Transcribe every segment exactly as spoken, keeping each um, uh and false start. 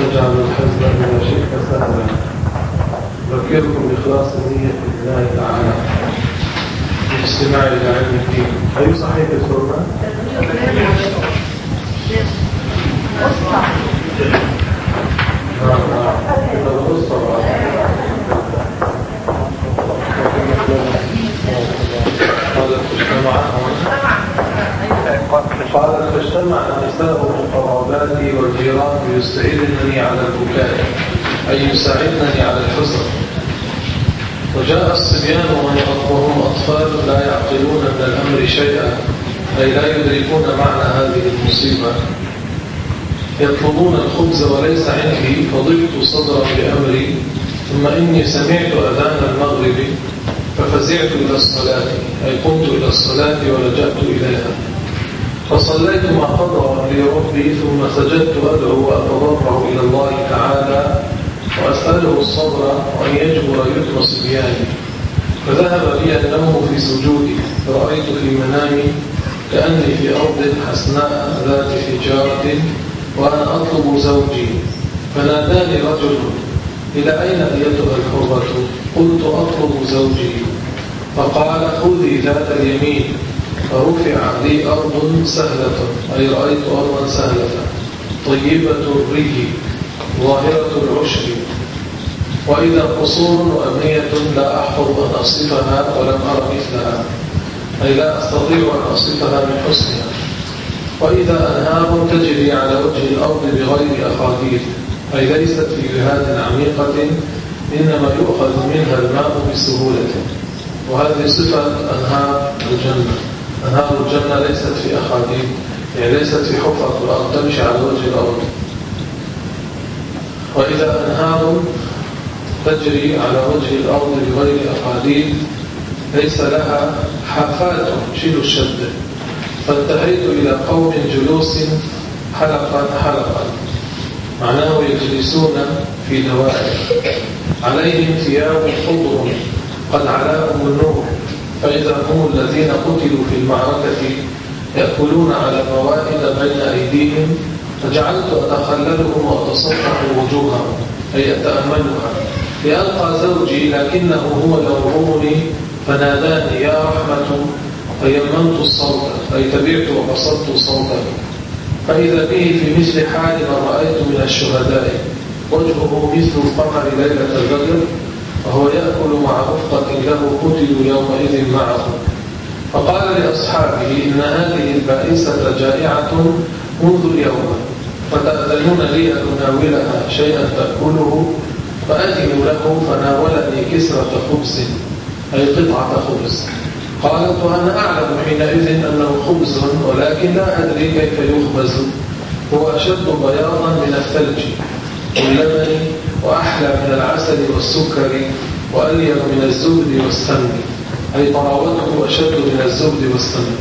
تجعل الحزن بما شئت سهلا. أذكركم بإخلاص النية لله تعالى بالاستماع إلى علم الدين. أي صحيح السنة؟ قالت فاجتمع النساء من قراباتي والجيران ليستعينني على البكاء، أي يساعدنني على الحزن. وجاء الصبيان وهم أطفال لا يعقلون من الأمر شيئا، أي لا يدركون معنى هذه المصيبة، يطلبون الخبز وليس عندي، فضبت صدرا بأمري. ثم إني سمعت أذان المغرب ففزعت إلى الصلاة، أي قمت إلى الصلاة ولجأت إليها، فصليت ما قضى لي ربي، ثم سجدت أدعو وأتضرع إلى الله تعالى وأسأله الصبر وأن يجبر يتم صبياني. فذهب بي النوم في سجودي، فرأيت في منامي كأني في أرض حسناء ذات فجارة وأنا أطلب زوجي، فناداني رجل: إلى أين أيتها الحرة؟ قلت: أطلب زوجي. فقال: خذي ذات اليمين. فرفع لي أرض سهلة، أي رأيت أرضا سهلة طيبة الري ظاهرة العشب، وإذا قصور وأبنية لا أحفظ أن أصفها ولم أر مثلها، أي لا أستطيع أن أصفها من حسنها. وإذا أنهار تجري على وجه الأرض بغير أخاديد، أي ليست في جهات عميقة، إنما يؤخذ منها الماء بسهولة. وهذه صفة أنهار الجنة. أنهار الجنة ليست في أخاديد، يعني ليست في حفرة الأرض تمشي على وجه الأرض. وإذا أنهار تجري على وجه الأرض بغير أخاديد ليس لها حافات شيل الشد. فانتهيت إلى قوم جلوس حلقا حلقا، معناه يجلسون في دوائر، عليهم ثياب خضر قد علاهم النور، فإذا هم الذين قتلوا في المعركة يأكلون على موائد بين أيديهم، فجعلت أتخللهم وأتصفح وجوههم، أي أتأملها لألقى زوجي، لكنه هو يرغمني فناداني: يا رحمة، فيمنت الصوت، أي تبعت وقصدت صوته، فإذا به في مثل حال ما رأيت من الشهداء، وجهه مثل القمر ليلة البدر، وهو يأكل مع رفقة له قتلوا يومئذ معه. فقال لأصحابه: إن هذه البائسة جائعة منذ اليوم، فتأذنون لي أن أناولها شيئا تأكله؟ فأذنوا له، فناولني كسرة خبز، أي قطعة خبز. قالت: وأنا أعلم حينئذ أنه خبز، ولكن لا أدري كيف يخبز، هو أشد بياضا من الثلج واللبن، وأحلى من العسل والسكر، وألين من الزبد والسمن، أي طراوته أشد من الزبد والسمن.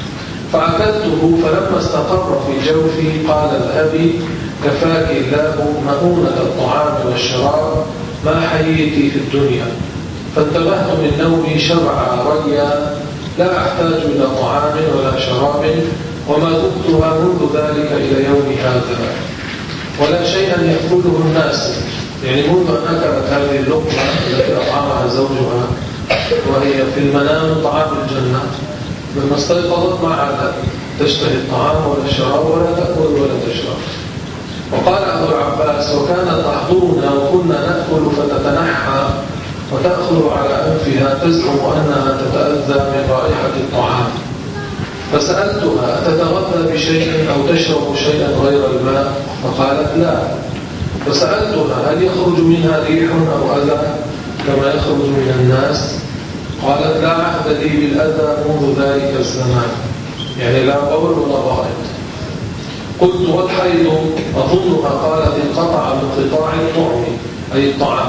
فأكلته، فلما استقر في جوفي قال: اذهبي، كفاك الله مؤونة الطعام والشراب ما حييتي في الدنيا. فانتبهت من نومي شبعا ريا، لا أحتاج إلى طعام ولا شراب، وما ذقتها منذ ذلك إلى يوم هذا، ولا شيئا يأكله الناس، يعني منذ أن أكلت هذه اللقمة التي أطعمها زوجها وهي في المنام طعام الجنة، لما استيقظت ما عادت تشتهي الطعام ولا الشراب ولا تأكل ولا تشرب. وقال أبو العباس: وكانت تحضرنا وكنا نأكل فتتنحى وتأخذ على أنفها، تزعم أنها تتأذى من رائحة الطعام. فسألتها: أتتغذى بشيء أو تشرب شيئا غير الماء؟ فقالت: لا. فسألتها: هل يخرج منها ريح أو أذى كما يخرج من الناس؟ قالت: لا عهد لي بالأذى منذ ذلك الزمان، يعني لا قول ولا غائط. قلت: والحيض؟ أظنها قالت: انقطع بانقطاع الطعم، أي الطعام.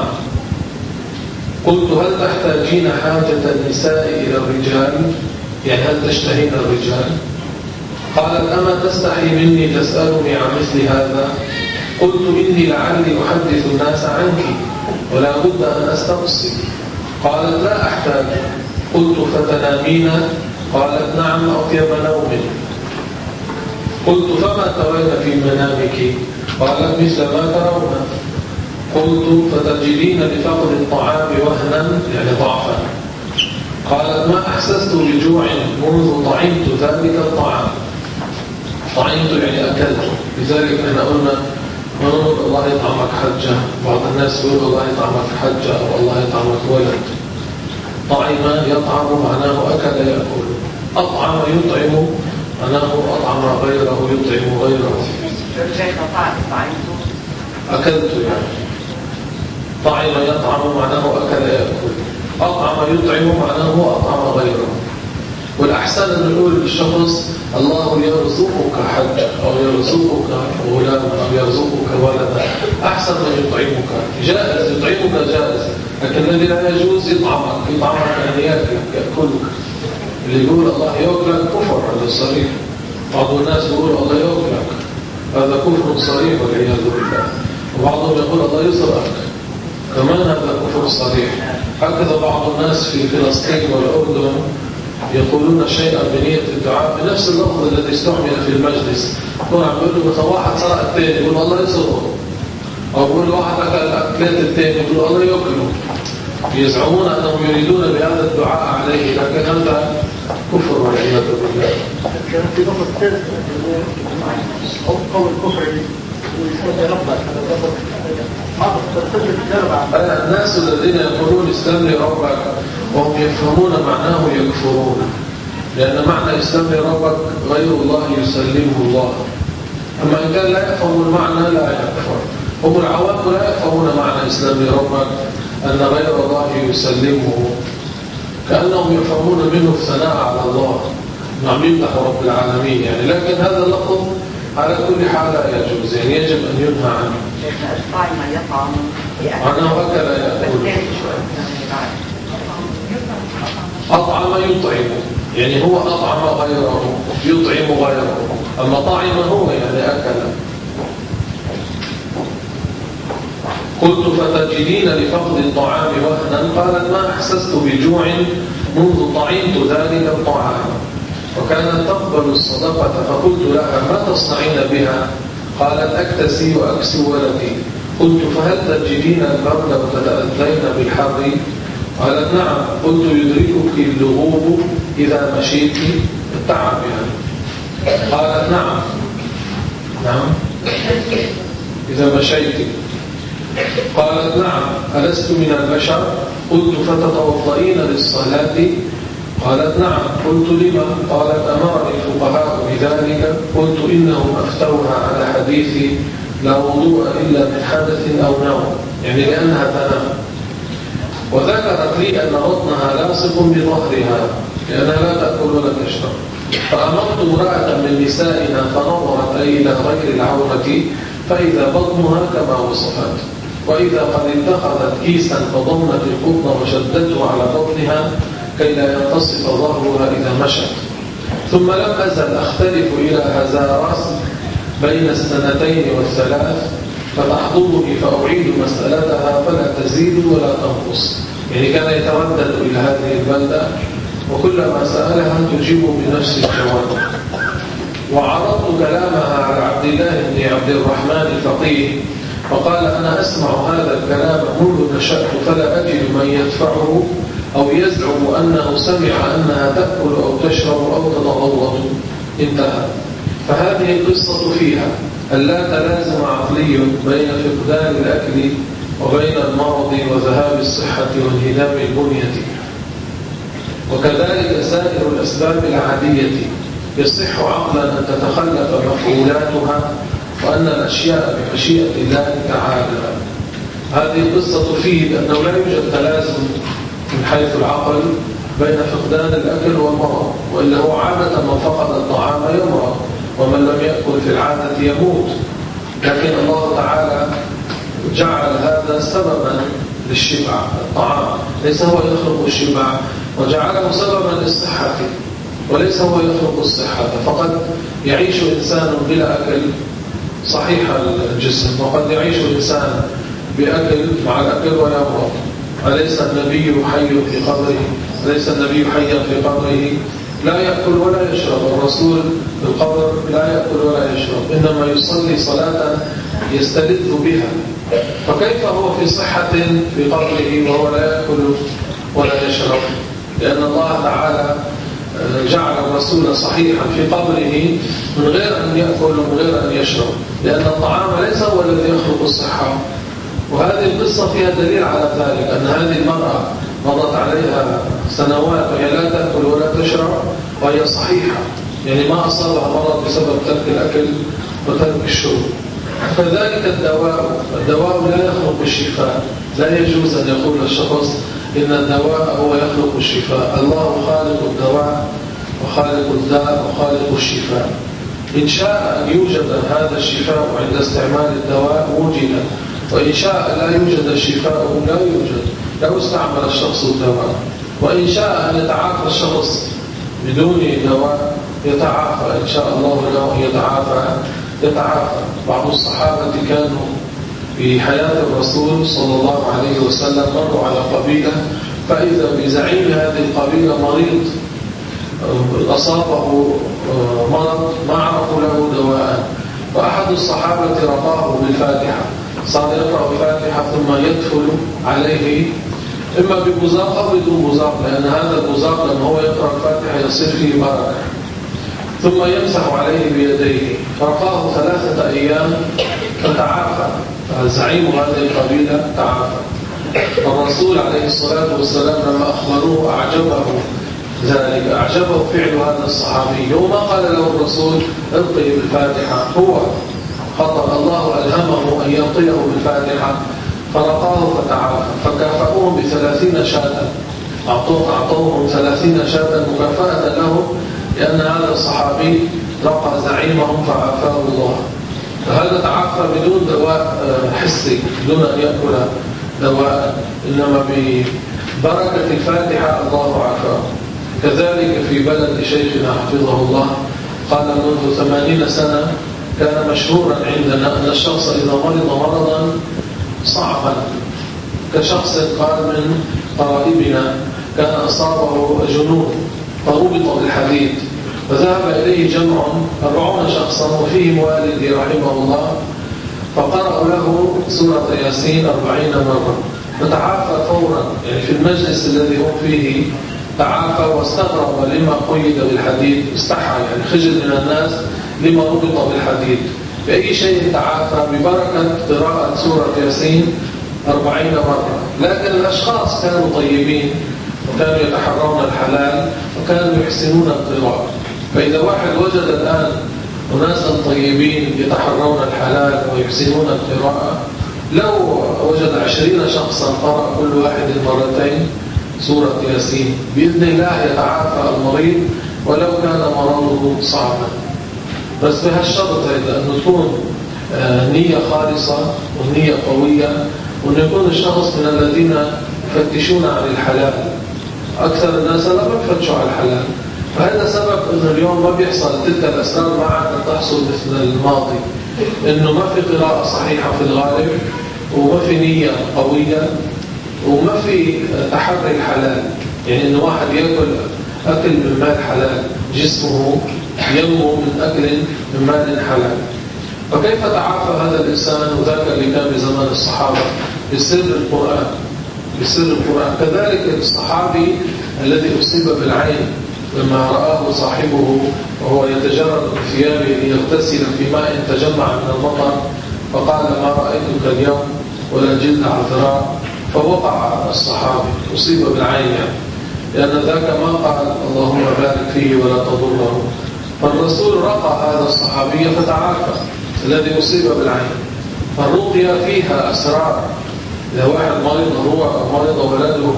قلت: هل تحتاجين حاجة النساء إلى الرجال؟ يعني هل تشتهين الرجال؟ قالت: أما تستحي مني تسألني عن مثل هذا؟ قلت: إني لعلي أحدث الناس عنك، ولا بد أن أستقصي. قالت: لا أحتاج. قلت: فتنامين؟ قالت: نعم، أطيب نوم. قلت: فما ترين في منامك؟ قال مثل ما ترون. قلت فتجدين لفقد الطعام وهنا يعني ضعفا. قالت ما أحسست بجوع منذ طعمت ذلك الطعام. طعمت يعني أكلت. لذلك احنا قلنا نقول الله يطعمك حجة. بعض الناس يقول الله يطعمك حجة أو الله يطعمك ولد. طعم يطعم معناه أكل يأكل. أطعم يطعم معناه أطعم غيره يطعم غيره. أكلت يعني. طعم يطعم معناه أكل يأكل. أطعم يطعم معناه أطعم غيره. والأحسن أن نقول للشخص الله يرزقك حج أو يرزقك غلام أو يرزقك ولدا أحسن من يطعمك. جائز يطعمك جائز، لكن الذي لا يجوز يطعمك يطعمك أن يأكلك. اللي يقول الله يأكلك كفر، هذا صريح. بعض الناس يقول الله يأكلك، هذا كفر صريح والعياذ بالله. وبعضهم يقول الله يزرعك، كمان هذا كفر صريح. هكذا بعض الناس في فلسطين والأردن يقولون شيئا بنية الدعاء بنفس اللفظ الذي استعمل في المجلس. يقول عم يقول له مثلا واحد سرق الثاني يقول الله يسرقه، أو يقول واحد أكل أكلات الثاني يقول الله يأكله. يزعمون أنهم يريدون بهذا الدعاء عليه، لكن هذا كفر والعياذ بالله. كان في لفظ ثالث أو قول الكفر ويسمى ربك الناس الذين يقولون اسلم لي ربك وهم يفهمون معناه يكفرون، لأن معنى اسلم لي ربك غير الله يسلمه الله. أما إن كان لا يفهم المعنى لا يكفر. هم العوام لا يفهمون معنى اسلم لي ربك أن غير الله يسلمه، كأنهم يفهمون منه الثناء على الله، نعم يمدح رب العالمين يعني. لكن هذا اللفظ على كل حال لا يجوز، يعني يجب أن ينهى عنه. معناه أكل يأكل. أطعم يطعم يعني هو أطعم غيره يطعم غيره، أما طعم هو يعني أكل. قلت فتجدين لفقد الطعام وهنا. قالت ما أحسست بجوع منذ طعمت ذلك الطعام، وكانت تقبل الصدقة. فقلت لها ما تصنعين بها؟ قالت أكتسي وأكسو ولدي. قلت فهل تجدين البرد وتتأذين بالحر؟ قالت نعم. قلت يدركك اللغوب إذا مشيت؟ التعب يعني. قالت نعم نعم إذا مشيت. قالت نعم. ألست من البشر؟ قلت فتتوضئين للصلاة؟ قالت نعم. قلت لما؟ قالت أمرني الفقهاء بذلك. قلت إنهم أفتوها على حديث لا وضوء إلا من حدث أو نوم، يعني لأنها تنام. وذكرت لي أن بطنها لاصق بظهرها لأنها لا تأكل ولا تشرب. فأمرت امرأة من نسائنا فنظرت إلى غير العورة فإذا بطنها كما وصفت، وإذا قد اتخذت كيسا فضمت القطن وشدته على بطنها كي لا ينتصف ظهرها إذا مشت. ثم لم أزل أختلف إلى هذا رأس بين السنتين والثلاث، فتحضرني فأعيد مسألتها فلا تزيد ولا تنقص، يعني كان يتردد إلى هذه البلدة وكلما سألها تجيب بنفس الجواب. وعرضت كلامها على عبد الله بن عبد الرحمن الفقيه فقال أنا أسمع هذا الكلام منذ نشأت فلا أجد من يدفعه أو يزعم أنه سمع أنها تأكل أو تشرب أو تتغوط. انتهى. فهذه القصة فيها ألا تلازم عقلي بين فقدان الأكل وبين المرض وذهاب الصحة وانهدام البنية، وكذلك سائر الأسباب العادية يصح عقلا أن تتخلف مفعولاتها وأن الأشياء بمشيئة الله تعالى. هذه القصة تفيد أنه لا يوجد تلازم من حيث العقل بين فقدان الأكل والمرض، وإلا هو عادة من فقد الطعام يمرض، ومن لم يأكل في العادة يموت. لكن الله تعالى جعل هذا سببا للشبع، الطعام ليس هو يخلق الشبع، وجعله سببا للصحة وليس هو يخلق الصحة. فقد يعيش إنسان بلا أكل صحيح الجسم، وقد يعيش إنسان بأكل مع الأكل ويمرض. أليس النبي حي في قبره؟ أليس النبي حيا في قبره لا يأكل ولا يشرب؟ الرسول في القبر لا يأكل ولا يشرب، إنما يصلي صلاة يستلذ بها، فكيف هو في صحة في قبره وهو لا يأكل ولا يشرب؟ لأن الله تعالى جعل الرسول صحيحا في قبره من غير أن يأكل ومن غير أن يشرب، لأن الطعام ليس هو الذي يخلق الصحة. وهذه القصة فيها دليل على ذلك، أن هذه المرأة مضت عليها سنوات وهي لا تأكل ولا تشرب وهي صحيحة، يعني ما أصابها مرض بسبب ترك الأكل وترك الشرب. فذلك الدواء الدواء لا يخلق الشفاء، لا يجوز أن يقول الشخص إن الدواء هو يخلق الشفاء. الله خالق الدواء وخالق الداء وخالق الشفاء. إن شاء أن يوجد هذا الشفاء عند استعمال الدواء وجد، وإن شاء لا يوجد الشفاء لا يوجد، لو استعمل الشخص الدواء. وإن شاء أن يتعافى الشخص بدون دواء يتعافى إن شاء الله له يتعافى يتعافى. بعض الصحابة كانوا في حياة الرسول صلى الله عليه وسلم مروا على قبيلة، فإذا بزعيم هذه القبيلة مريض أصابه مرض ما عرفوا له دواء، فأحد الصحابة رقاه بالفاتحة، صار يقرأ الفاتحة ثم يدخل عليه إما ببزاق أو بدون بزاق، لأن هذا البزاق لما هو يقرأ الفاتحة يصير فيه بركة، ثم يمسح عليه بيديه، فرقاه ثلاثة أيام فتعافى. زعيم هذه القبيلة تعافى. الرسول عليه الصلاة والسلام لما أخبروه أعجبه ذلك، أعجبه فعل هذا الصحابي، وما قال له الرسول ارقي بالفاتحة، هو خطأ الله ألهمه أن يرقيه بالفاتحة فرقاه فتعافى. فكافأوهم بثلاثين شاة، أعطوهم ثلاثين شاة مكافأة لهم، لأن هذا الصحابي رقى زعيمهم فعافاه الله. فهذا تعافى بدون دواء حسي، بدون أن يأكل دواء، إنما ببركة الفاتحة الله عافاه. كذلك في بلد شيخنا حفظه الله قال منذ ثمانين سنة كان مشهورا عندنا أن الشخص إذا مرض مرضا صعبا، كشخص قال من قرائبنا كان أصابه جنون فربط بالحديد، فذهب إليه جمع أربعون شخصا وفيهم والدي رحمه الله، فقرأوا له سورة ياسين أربعين مرة، فتعافى فورا، يعني في المجلس الذي هم فيه تعافى واستغرب لما قيد بالحديد، استحى يعني خجل من الناس لما ربط بالحديد. بأي شيء تعافى؟ ببركة قراءة سورة ياسين أربعين مرة. لكن الأشخاص كانوا طيبين وكانوا يتحرون الحلال وكانوا يحسنون القراءة. فإذا واحد وجد الآن أناسا طيبين يتحرون الحلال ويحسنون القراءة، لو وجد عشرين شخصا قرأ كل واحد مرتين سورة ياسين بإذن الله يتعافى المريض ولو كان مرضه صعبا. بس بهالشرط أن تكون نية خالصة والنية قوية، وأن يكون الشخص من الذين يفتشون عن الحلال. أكثر الناس لا يفتشوا عن الحلال، فهذا سبب أن اليوم ما بيحصل تلك الأسرار مع أن تحصل مثل الماضي، أنه ما في قراءة صحيحة في الغالب، وما في نية قوية، وما في تحري الحلال، يعني أنه واحد يأكل أكل من مال حلال، جسمه ينمو من أكل من مال حلال. فكيف تعافى هذا الإنسان وذاك اللي كان بزمان الصحابة بسر القرآن بسر القرآن. كذلك الصحابي الذي أصيب بالعين لما رآه صاحبه وهو يتجرد من ثيابه ليغتسل في ماء تجمع من المطر، فقال ما رأيتك اليوم ولا جلد عذراء، فوقع الصحابي أصيب بالعين، يعني لأن ذاك ما قال اللهم بارك فيه ولا تضره. فالرسول رقى هذا الصحابي فتعافى الذي أصيب بالعين. فالرقية فيها أسرار، إذا واحد مريض هو مريض ولده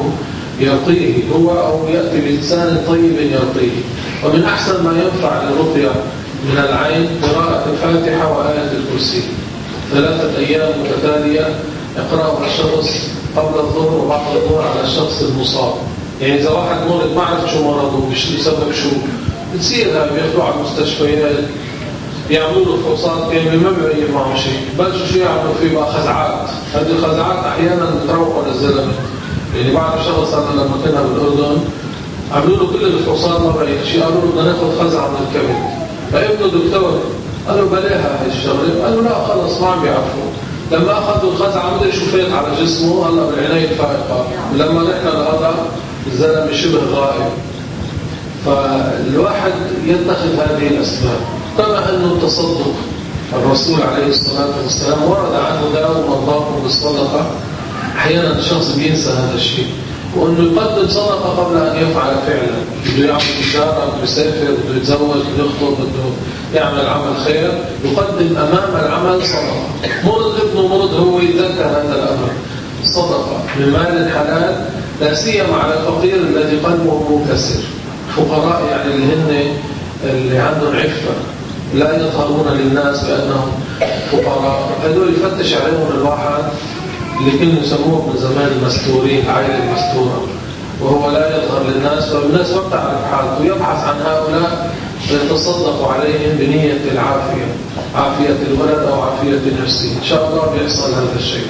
يرقيه هو، أو يأتي بإنسان طيب يرقيه. ومن أحسن ما ينفع للرقية من العين قراءة الفاتحة وآية الكرسي ثلاثة أيام متتالية يقرأها الشخص قبل الظهر وبعد الظهر على الشخص المصاب. يعني إذا واحد مريض ما عرف شو مرضه بسبب شو، بتصير هاي بياخدوه على المستشفيات يعملوا له فحوصات كاملة ما بيبين معه شيء، بلشوا شو يعملوا فيه بقى خزعات. هذه الخزعات أحيانا بتروقوا للزلمة، يعني بعد شخص أنا لما كنا بالأردن عملوا له كل الفحوصات ما بين شيء، قالوا له بدنا ناخذ خزعة من الكبد، فابنه دكتور قال له بلاها هاي الشغله، قال له لا خلص ما عم بيعرفوا. لما اخذوا الخزعه مدري شو فات على جسمه، هلا بالعنايه الفائقه، لما نحن هذا الزلمه شبه غائب. فالواحد يتخذ هذه الاسباب. كما انه التصدق، الرسول عليه الصلاه والسلام ورد عنه داء مرضاكم بالصدقه. احيانا الشخص بينسى هذا الشيء، وانه يقدم صدقه قبل ان يفعل فعلا. بده يعمل تجاره، بده يسافر، بده يتزوج، بده يخطب، بده يعمل عمل خير، يقدم امام العمل صدقه. مرض ابنه مرض، هو يتذكر هذا الامر، صدقه من مال حلال، لا سيما على الفقير الذي قلبه منكسر. فقراء يعني اللي هن اللي عندهم عفه، لا يظهرون للناس بانهم فقراء، هذول يفتش عليهم الواحد اللي كانوا يسموه من زمان المستورين، العائله المستوره، وهو لا يظهر للناس، فالناس ما بتعرف حالته، ويبحث عن هؤلاء ويتصدق عليهم بنيه العافيه، عافيه الولد او عافيه نفسه. ان شاء الله بيحصل هذا الشيء.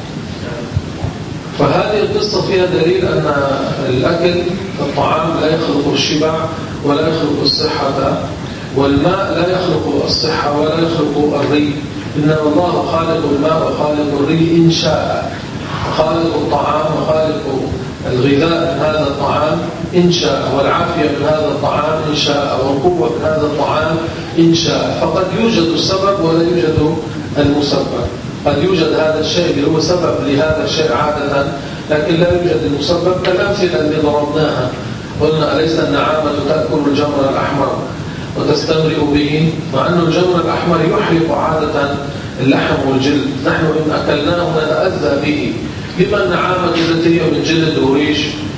فهذه القصه فيها دليل ان الاكل الطعام لا يخلق الشبع ولا يخلق الصحه، والماء لا يخلق الصحه ولا يخلق الري. إن الله خالق الماء وخالق الري إن شاء، خالق الطعام وخالق الغذاء من هذا الطعام إن شاء، والعافية من هذا الطعام إن شاء، والقوة من هذا الطعام إن شاء. فقد يوجد السبب ولا يوجد المسبب. قد يوجد هذا الشيء اللي هو سبب لهذا الشيء عادة، لكن لا يوجد المسبب. كالأمثلة اللي ضربناها، قلنا أليس النعامة تأكل الجمر الأحمر وتستمرئ به، مع أن الجمر الأحمر يحرق عادة اللحم والجلد، نحن إن أكلناه نتأذى به. لما النعامة التي هي من جلد وريش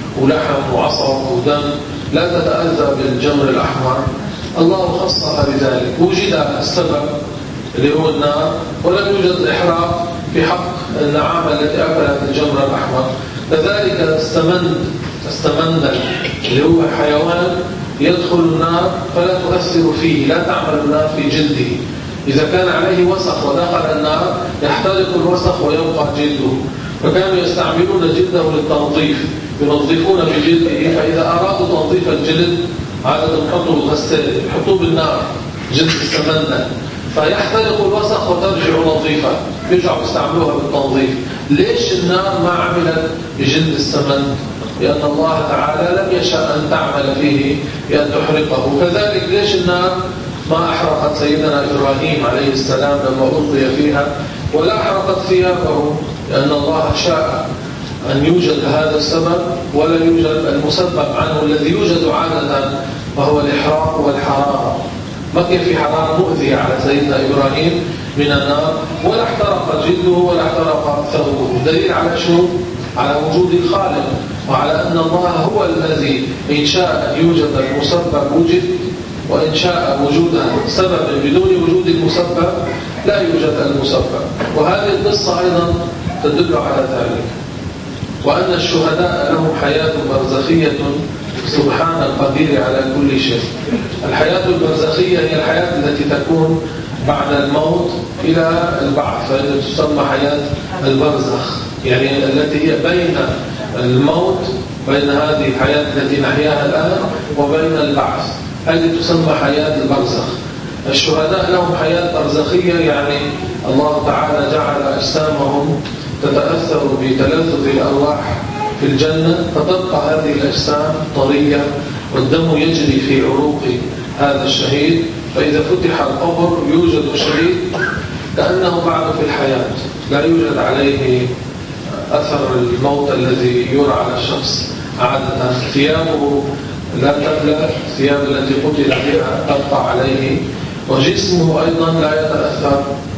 ولحم وعصب ودم لا تتأذى بالجمر الأحمر؟ الله خصها بذلك. وجد السبب اللي هو النار، ولم يوجد الإحراق في حق النعامة التي أكلت الجمر الأحمر. كذلك السمند، السمند اللي هو حيوان يدخل النار فلا تؤثر فيه، لا تعمل النار في جلده. إذا كان عليه وسخ ودخل النار يحترق الوسخ ويبقى جلده، فكانوا يستعملون جلده للتنظيف، ينظفون بجلده. فإذا أرادوا تنظيف الجلد عادة يحطوا الغسالة، يحطوه بالنار جلد السمنة، فيحترق الوسخ وترجع نظيفة، يرجعوا يستعملوها بالتنظيف. ليش النار ما عملت بجلد السمن؟ لأن الله تعالى لم يشاء أن تعمل فيه بأن تحرقه. كذلك ليش النار ما أحرقت سيدنا إبراهيم عليه السلام لما ألقي فيها، ولا أحرقت ثيابه؟ لأن الله شاء أن يوجد هذا السبب ولا يوجد المسبب عنه الذي يوجد عادة، وهو الإحراق والحرارة. ما كان في حرارة مؤذية على سيدنا إبراهيم من النار، ولا احترق جلده ولا احترق ثوبه. دليل على شو؟ على وجود الخالق، وعلى أن الله هو الذي إن شاء أن يوجد المسبب وجد، وإن شاء وجود سبب بدون وجود المسبب لا يوجد المسبب. وهذه القصة أيضا تدل على ذلك. وأن الشهداء لهم حياة برزخية سبحان القدير على كل شيء. الحياة البرزخية هي الحياة التي تكون بعد الموت إلى البعث، فإذا تسمى حياة البرزخ، يعني التي هي بين الموت، بين هذه الحياة التي نحياها الآن وبين البعث، هذه تسمى حياة البرزخ. الشهداء لهم حياة برزخية، يعني الله تعالى جعل أجسامهم تتأثر بتلذذ الأرواح في الجنة، فتبقى هذه الأجسام طرية والدم يجري في عروق هذا الشهيد. فإذا فتح القبر يوجد شهيد كأنه بعد في الحياة، لا يوجد عليه أثر الموت الذي يرى على الشخص عادة. ثيابه لا تبلى، الثياب التي قتل بها تبقى عليه، وجسمه أيضا لا يتأثر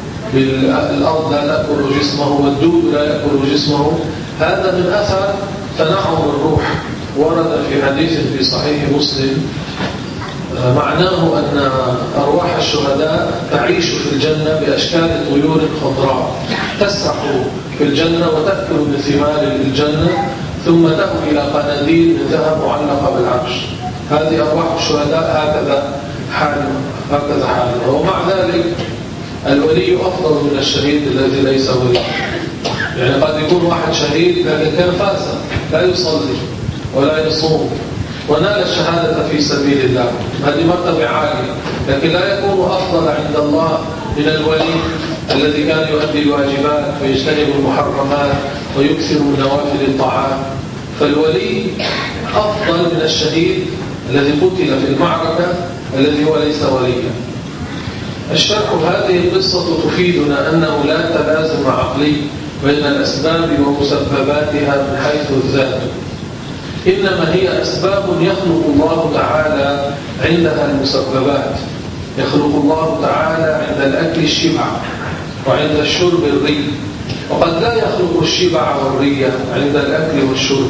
بالأرض، لا تأكل جسمه، والدود لا يأكل جسمه. هذا من أثر تنعم الروح. ورد في حديث في صحيح مسلم معناه أن أرواح الشهداء تعيش في الجنة بأشكال طيور خضراء، تسرح في الجنة وتأكل من ثمار الجنة، ثم تأوي إلى قناديل من ذهب معلقة بالعرش. هذه أرواح الشهداء هكذا حالهم، هكذا حالهم. ومع ذلك الولي أفضل من الشهيد الذي ليس ولي. يعني قد يكون واحد شهيد لكن كان فاسق، لا يصلي ولا يصوم ونال الشهادة في سبيل الله. هذه مرتبة عالية، لكن لا يكون أفضل عند الله من الولي الذي كان يؤدي الواجبات ويجتنب المحرمات ويكثر من نوافل الطاعات. فالولي أفضل من الشهيد الذي قتل في المعركة الذي هو ليس وليا. الشرح: هذه القصة تفيدنا أنه لا تلازم عقلي بين الأسباب ومسبباتها من حيث الذات، إنما هي أسباب يخلق الله تعالى عندها المسببات. يخلق الله تعالى عند الأكل الشبع وعند الشرب الري، وقد لا يخلق الشبع والري عند الأكل والشرب.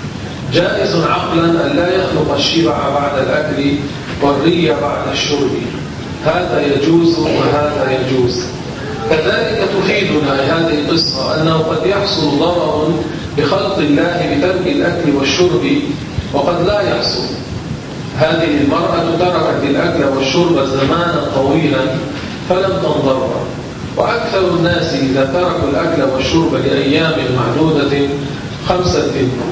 جائز عقلا أن لا يخلق الشبع بعد الأكل والري بعد الشرب، هذا يجوز وهذا يجوز. كذلك تفيدنا هذه القصة أنه قد يحصل ضرر بخلق الله بترك الأكل والشرب وقد لا يحصل. هذه المرأة تركت الأكل والشرب زمانا طويلا فلم تنضر، وأكثر الناس إذا تركوا الأكل والشرب لأيام معدودة خمسة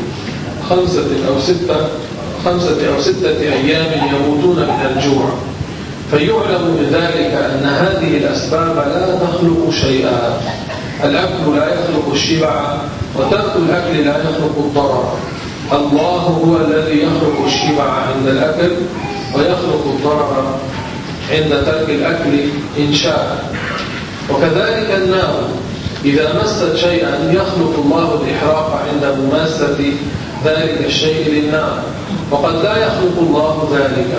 خمسة أو ستة خمسة أو ستة أيام يموتون من الجوع. فيعلم من ذلك أن هذه الأسباب لا تخلق شيئا. الأكل لا يخلق الشبع، وترك الأكل لا يخلق الضرر. الله هو الذي يخلق الشبع عند الأكل ويخلق الضرر عند ترك الأكل إن شاء. وكذلك النار إذا مست شيئا يخلق الله الإحراق عند مماسة ذلك الشيء للنار، وقد لا يخلق الله ذلك.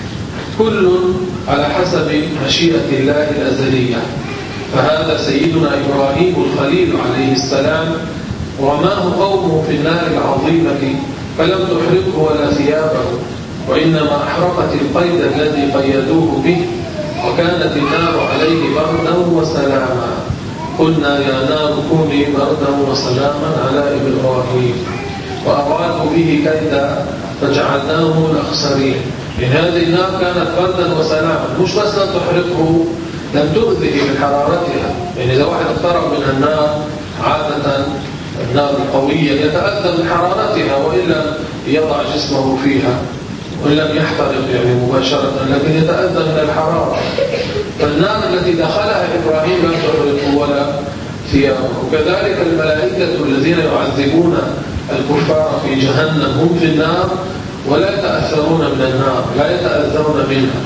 كل على حسب مشيئة الله الأزلية. فهذا سيدنا إبراهيم الخليل عليه السلام رماه قومه في النار العظيمة فلم تحرقه ولا ثيابه، وإنما أحرقت القيد الذي قيدوه به، وكانت النار عليه بردا وسلاما. قلنا يا نار كوني بردا وسلاما على إبراهيم، وأرادوا به كيدا فجعلناهم الأخسرين. إن هذه النار كانت بردا وسلاما، مش بس لم تحرقه، لم تؤذه من حرارتها. يعني إذا واحد اقترب من النار، عادة النار القوية يتأذى من حرارتها وإلا يضع جسمه فيها وإن لم يحترق يعني مباشرة، لكن يتأذى من الحرارة. فالنار التي دخلها إبراهيم لم تحرقه ولا ثيابه. وكذلك الملائكة الذين يعذبون الكفار في جهنم هم في النار ولا يتأثرون من النار، لا يتأذون منها.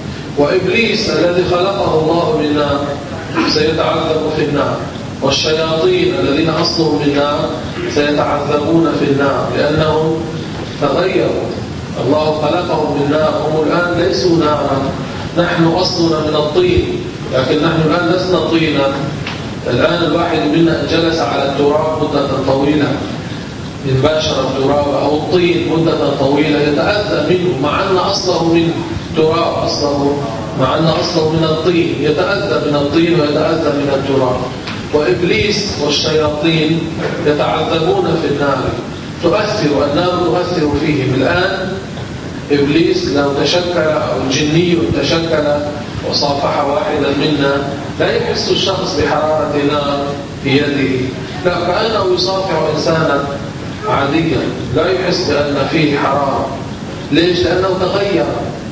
وإبليس الذي خلقه الله من نار سيتعذب في النار، والشياطين الذين أصلهم من نار سيتعذبون في النار لأنهم تغيروا. الله خلقهم من نار، هم الآن ليسوا نارا. نحن أصلنا من الطين، لكن نحن الآن لسنا طينا. الآن الواحد منا جلس على التراب مدة طويلة، إن باشر التراب أو الطين مدة طويلة يتأذى منه، مع أن أصله من تراب، أصله مع أن أصله من الطين، يتأذى من الطين ويتأذى من التراب. وإبليس والشياطين يتعذبون في النار، تؤثر النار تؤثر فيهم. الآن إبليس لو تشكل أو الجني تشكل وصافح واحدا منا لا يحس الشخص بحرارة نار في يده، لا، كأنه يصافح إنسانا عاديا لا يحس بأن فيه حرارة. ليش؟ لأنه تغير.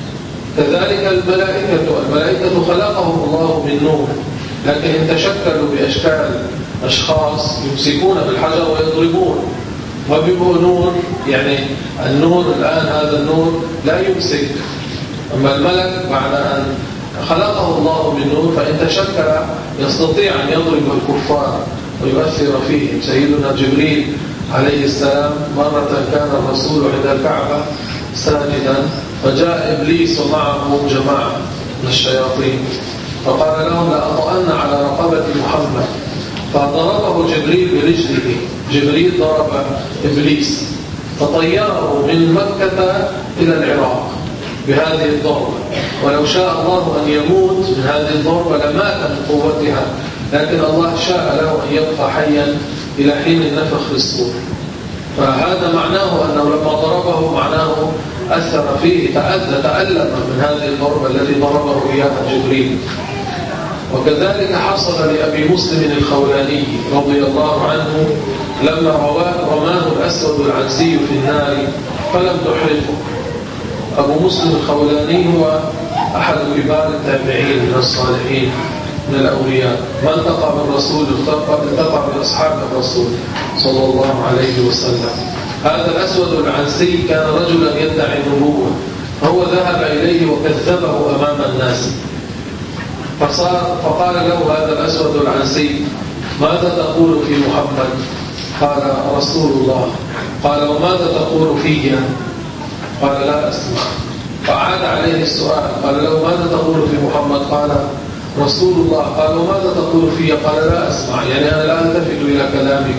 كذلك الملائكة الملائكة خلقهم الله من نور، لكن ان تشكلوا بأشكال أشخاص يمسكون بالحجر ويضربون وبيبقوا نور. يعني النور الآن هذا النور لا يمسك، أما الملك بعد أن خلقه الله من نور فإن تشكل يستطيع أن يضرب الكفار ويؤثر فيهم. سيدنا جبريل عليه السلام مرة كان الرسول عند الكعبة ساجدا، فجاء إبليس ومعه جماعة من الشياطين فقال لهم لأطأن على رقبة محمد، فضربه جبريل برجله. جبريل ضرب إبليس فطيره من مكة إلى العراق بهذه الضربة، ولو شاء الله أن يموت من هذه الضربة لمات من قوتها، لكن الله شاء له أن يبقى حيا إلى حين النفخ في الصور. فهذا معناه أنه لما ضربه معناه أثر فيه، تأذى تألم من هذه الضربة التي ضربه إياها جبريل. وكذلك حصل لأبي مسلم الخولاني رضي الله عنه لما رماه الأسود العنسي في النار فلم تحرقه. أبو مسلم الخولاني هو أحد كبار التابعين من الصالحين من الأولياء، ما التقى بالرسول التقى بأصحاب الرسول صلى الله عليه وسلم. هذا الأسود العنسي كان رجلا يدعي النبوة، فهو ذهب إليه وكذبه أمام الناس، فصار فقال له هذا الأسود العنسي: ماذا تقول في محمد؟ قال: رسول الله. قال: وماذا تقول في؟ قال: لا أسمع. فعاد عليه السؤال، قال له: ماذا تقول في محمد؟ قال: رسول الله. قال: وماذا تقول في؟ قال: لا أسمع، يعني أنا لا ألتفت إلى كلامك.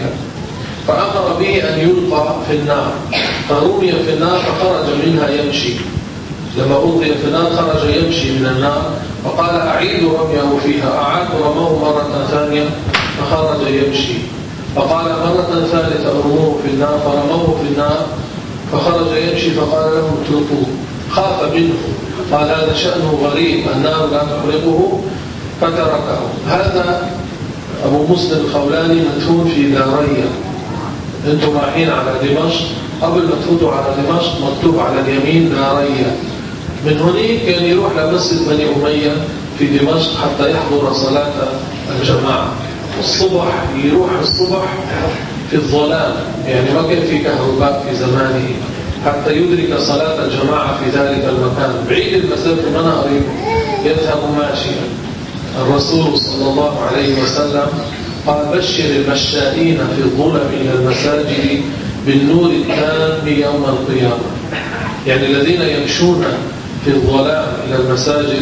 فأمر به أن يلقى في النار، فرمي في النار فخرج منها يمشي. لما ألقي في النار خرج يمشي من النار، فقال: أعيدوا رميه فيها. أعادوا رموه مرة ثانية فخرج يمشي. فقال مرة ثالثة: أرموه في النار، فرموه في النار فخرج يمشي. فقال لهم: اتركوه. خاف منه، قال: هذا شأنه غريب، النار لا تحرقه، فتركه. هذا أبو مسلم الخولاني مدفون في دارية. أنتم رايحين على دمشق، قبل ما تفوتوا على دمشق مكتوب على اليمين دارية. من هناك كان يروح لمسجد بني أمية في دمشق حتى يحضر صلاة الجماعة. الصبح يروح الصبح في الظلام، يعني ما كان في كهرباء في زمانه، حتى يدرك صلاة الجماعة في ذلك المكان بعيد المسافة من قريب، يذهب ماشيا. الرسول صلى الله عليه وسلم قال: بشر المشائين في الظلم إلى المساجد بالنور التام يوم القيامة. يعني الذين يمشون في الظلام إلى المساجد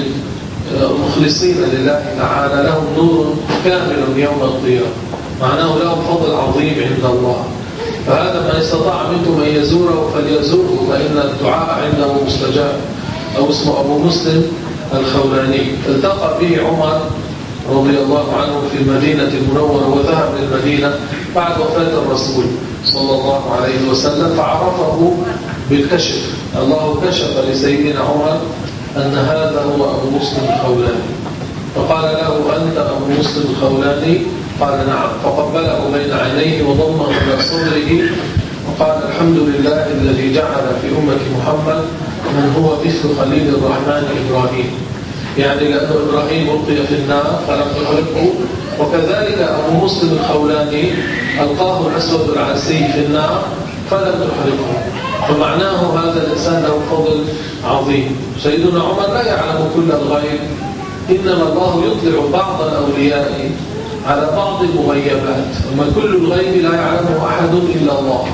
مخلصين لله تعالى لهم نور كامل يوم القيامة، معناه لهم فضل عظيم عند الله. فهذا ما استطاع منكم أن يزوره فليزوره، فإن الدعاء عنده مستجاب. أو اسمه أبو مسلم الخولاني. التقى به عمر رضي الله عنه في المدينة المنورة، وذهب للمدينة بعد وفاة الرسول صلى الله عليه وسلم، فعرفه بالكشف. الله كشف لسيدنا عمر أن هذا هو أبو مسلم الخولاني، فقال له: أنت أبو مسلم الخولاني؟ قال: نعم. فقبله بين عينيه وضمه إلى صدره وقال: الحمد لله الذي جعل في أمة محمد من هو مثل خليل الرحمن إبراهيم. يعني لأنه إبراهيم ألقي في النار فلم تحرقه، وكذلك أبو مسلم الخولاني ألقاه الأسود العنسي في النار فلم تحرقه. فمعناه هذا الإنسان له فضل عظيم. سيدنا عمر لا يعلم كل الغيب، إنما الله يطلع بعض الأولياء على بعض المغيبات، وما كل الغيب لا يعلمه أحد إلا الله.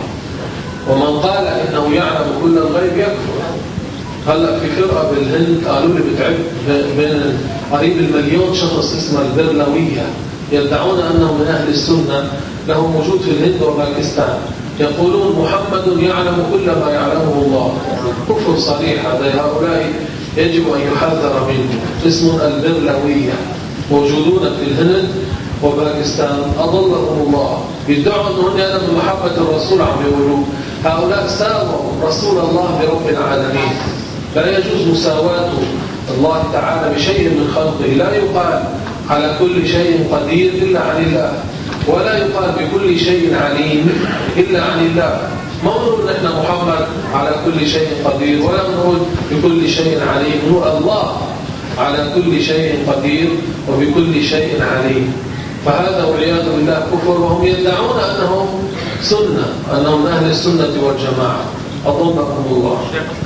ومن قال إنه يعلم كل الغيب يكفر. هلأ في فرقة بالهند قالوا لي بتعب بين قريب المليون شخص اسمه البرلوية، يدعون أنه من أهل السنة، له وجود في الهند وباكستان. يقولون محمد يعلم كل ما يعلمه الله. كفر صريح هذا، هؤلاء يجب أن يحذر منه. اسم البرلوية موجودون في الهند وباكستان، أضلهم الله. يدعون أنهم يعلموا محبة الرسول عم يقولوا. هؤلاء ساووا رسول الله برب العالمين. لا يجوز مساواة الله تعالى بشيء من خلقه. لا يقال على كل شيء قدير إلا عن الله، ولا يقال بكل شيء عليم إلا عن الله. ما نقول نحن محمد على كل شيء قدير، ولا نقول بكل شيء عليم. هو الله على كل شيء قدير وبكل شيء عليم. فهذا والعياذ بالله كفر، وهم يدعون أنهم سنة، أنهم أهل السنة والجماعة. أضلهم الله.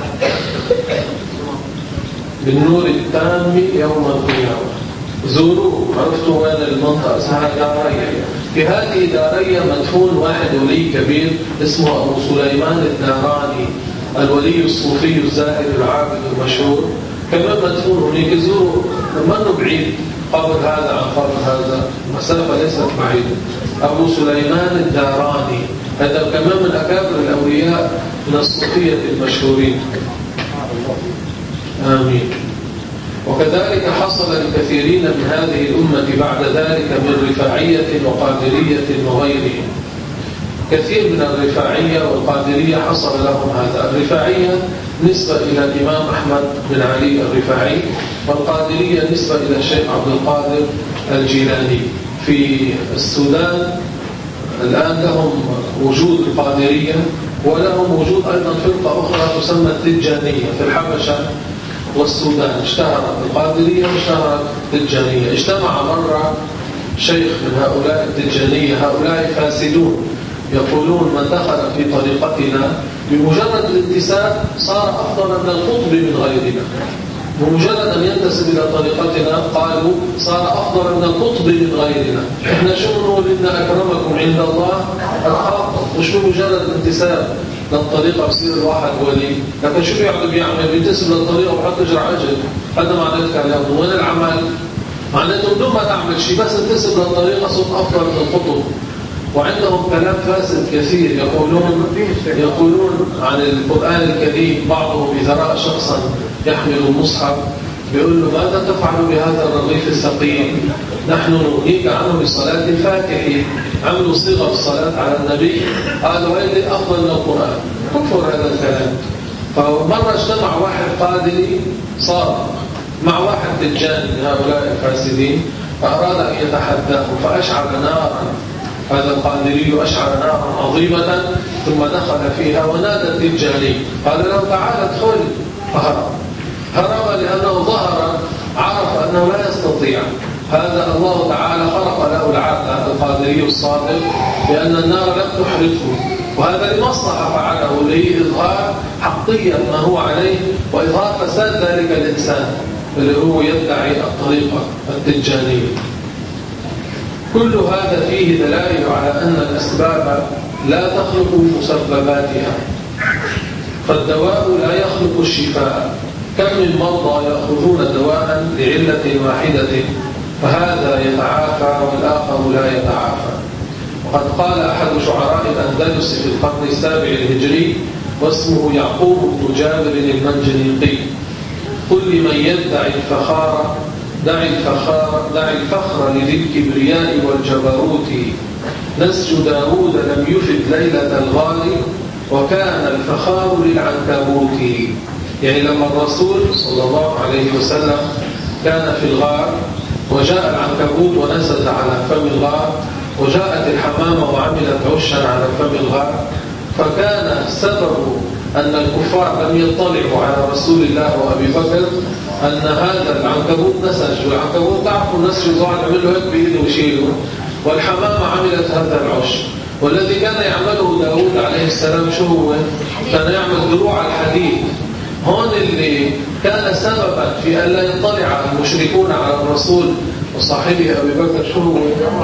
بالنور التام يوم القيامة. زوروه. عرفتوا وين المنطقة؟ اسمها دارية. في هذه دارية مدفون واحد ولي كبير اسمه أبو سليمان الداراني، الولي الصوفي الزاهد العابد المشهور. كمان مدفون هناك. زوروه، منه بعيد قبر هذا عن قبر هذا، المسافة ليست بعيدة. أبو سليمان الداراني هذا كمان من أكابر الأولياء من الصوفية المشهورين. آمين. وكذلك حصل لكثيرين من هذه الأمة بعد ذلك من رفاعية وقادرية وغيرهم. كثير من الرفاعية والقادرية حصل لهم هذا. الرفاعية نسبة إلى الإمام أحمد بن علي الرفاعي، والقادرية نسبة إلى الشيخ عبد القادر الجيلاني. في السودان الآن لهم وجود القادرية، ولهم وجود أيضا فرقة أخرى تسمى التجانية في الحبشة والسودان. اشتهرت القادرية واشتهرت التجانية. اجتمع مرة شيخ من هؤلاء التجانية، هؤلاء فاسدون يقولون من دخل في طريقتنا بمجرد الانتساب صار أفضل من القطب من غيرنا. بمجرد أن ينتسب إلى طريقتنا قالوا صار أفضل من القطب من غيرنا. إحنا شو نقول إن أكرمكم عند الله الخاطب، مش بمجرد الانتساب للطريقة بصير الواحد ولي. لكن شو بيعمل؟ بيعمل بينتسب للطريقة وبحط اجر عجل. هذا معناته كلام. وين العمل؟ معناته بدون ما تعمل شيء بس انتسب للطريقة صرت أفضل من القطب. وعندهم كلام فاسد كثير، يقولون يقولون عن القرآن الكريم بعضهم إذا رأى شخصا يحمل المصحف بيقول له ماذا تفعل بهذا الرغيف الثقيل؟ نحن نهيك عنه بصلاة الفاتح. عملوا صيغة الصلاة على النبي، قالوا هذه أفضل من القرآن. كفر هذا الكلام. فمرة اجتمع واحد قادري صار مع واحد تجاني من هؤلاء الفاسدين، فأراد أن يتحداه فأشعل نارا. هذا القادري أشعل نارا عظيمة ثم دخل فيها ونادى التجاني قال له تعال ادخل، فهرب. هرب لأنه ظهر عرف أنه لا يستطيع. هذا الله تعالى خرق له العادة القادري الصادق لأن النار لم تحرقه، وهذا لمصلحة فعله لإظهار حقية ما هو عليه وإظهار فساد ذلك الإنسان اللي هو يدعي الطريقة التجانية. كل هذا فيه دلائل على أن الأسباب لا تخلق مسبباتها، فالدواء لا يخلق الشفاء. كم من مرضى يأخذون دواء لعلة واحدة فهذا يتعافى والآخر لا يتعافى. وقد قال أحد شعراء الأندلس في القرن السابع الهجري واسمه يعقوب بن جابر المنجنيقي: قل لمن يدعي الفخار دع الفخار دع الفخر لذي الكبرياء والجبروت. نسج داود لم يفد ليلة الغالي وكان الفخار للعنكبوت. يعني لما الرسول صلى الله عليه وسلم كان في الغار وجاء العنكبوت ونزل على فم الغار، وجاءت الحمامة وعملت عشا على فم الغار، فكان سبب أن الكفار لم يطلعوا على رسول الله وأبي بكر أن هذا العنكبوت نسج. والعنكبوت تعرفوا النسج ضاع يعمل له هيك بإيده ويشيله، والحمامة عملت هذا العش. والذي كان يعمله داود عليه السلام شو هو؟ كان يعمل دروع الحديد. هون اللي كان سببا في أن لا يطلع المشركون على الرسول وصاحبه أبي بكر شو هو؟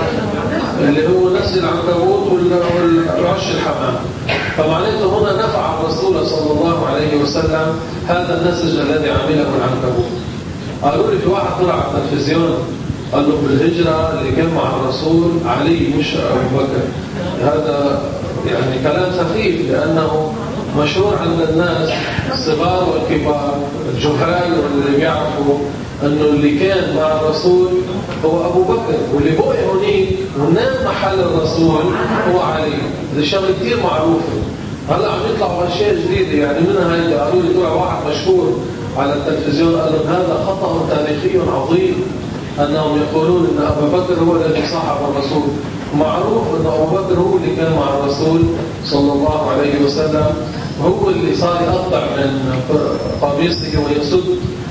اللي هو نسج العنكبوت والعش الحمام. فمعناته هنا نفع الرسول صلى الله عليه وسلم هذا النسج الذي عمله العنكبوت. قالوا لي في واحد طلع على التلفزيون قال له بالهجرة اللي كان مع الرسول علي مش أبو بكر. هذا يعني كلام سخيف، لأنه مشهور عند الناس الصغار والكبار الجهال واللي بيعرفوا أنه اللي كان مع الرسول هو أبو بكر، واللي بقي هناك ونام محل الرسول هو علي. هذا شغله كثير معروفة. هلا عم يطلعوا أشياء جديدة، يعني منها هيدا قالوا لي طلع واحد مشهور على التلفزيون قال لهم هذا خطأ تاريخي عظيم أنهم يقولون أن أبو بكر هو الذي صاحب الرسول. معروف أن أبو بكر هو اللي كان مع الرسول صلى الله عليه وسلم، هو اللي صار يقطع من قميصه ويسد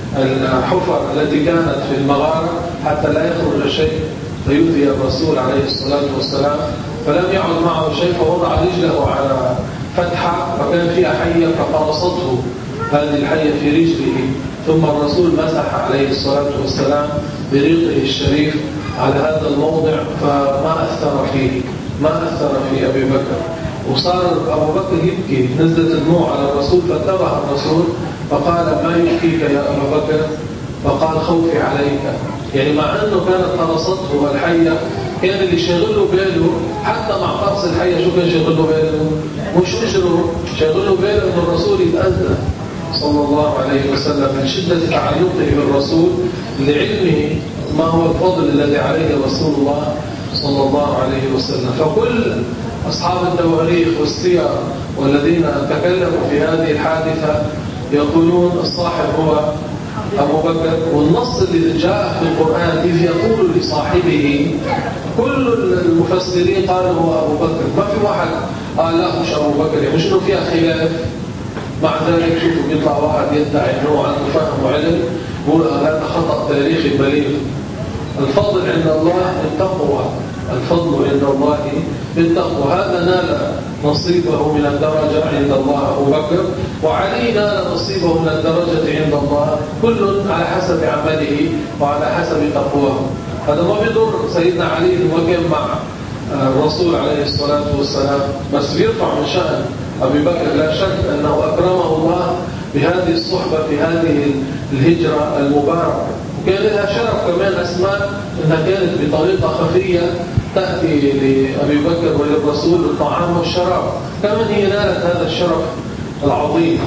الحفر التي كانت في المغارة حتى لا يخرج شيء فيؤذي الرسول عليه الصلاة والسلام. فلم يعد معه شيء فوضع رجله على فتحة وكان فيها حية فقرصته هذه الحية في رجله، ثم الرسول مسح عليه الصلاة والسلام بريقه الشريف على هذا الموضع فما أثر فيه ما أثر في أبي بكر. وصار أبو بكر يبكي، نزلت الدموع على الرسول فانتبه الرسول فقال ما يبكيك يا أبا بكر؟ فقال خوفي عليك. يعني مع أنه كانت قرصته الحية كان اللي شغله باله حتى مع قرص الحية شو كان شغله باله؟ مش أجره، شغله باله أن الرسول يتأذى صلى الله عليه وسلم من شدة تعلقه بالرسول لعلمه ما هو الفضل الذي عليه رسول الله صلى الله عليه وسلم. فكل أصحاب التواريخ والسير والذين تكلموا في هذه الحادثة يقولون الصاحب هو أبو بكر. والنص اللي جاء في القرآن إذ يقول لصاحبه، كل المفسرين قالوا هو أبو بكر، ما في واحد قال لا مش أبو بكر، يعني مش إنه فيها خلاف. مع ذلك شوفوا بيطلع واحد يدعي إنه عنده فهم وعلم يقول هذا خطأ تاريخي بليغ. الفضل عند الله التقوى، الفضل عند الله بالتقوى. هذا نال نصيبه من الدرجة عند الله أبو بكر، وعلي نال نصيبه من الدرجة عند الله، كل على حسب عمله وعلى حسب تقواه. هذا ما بيضر سيدنا علي ما كان مع الرسول عليه الصلاة والسلام، بس بيرفع من شأن أبي بكر. لا شك أنه أكرمه الله بهذه الصحبة في هذه الهجرة المباركة، وكان لها شرف كمان أسماء أنها كانت بطريقة خفية تأتي لأبي بكر وللرسول الطعام والشراب، كمان هي نالت هذا الشرف العظيم.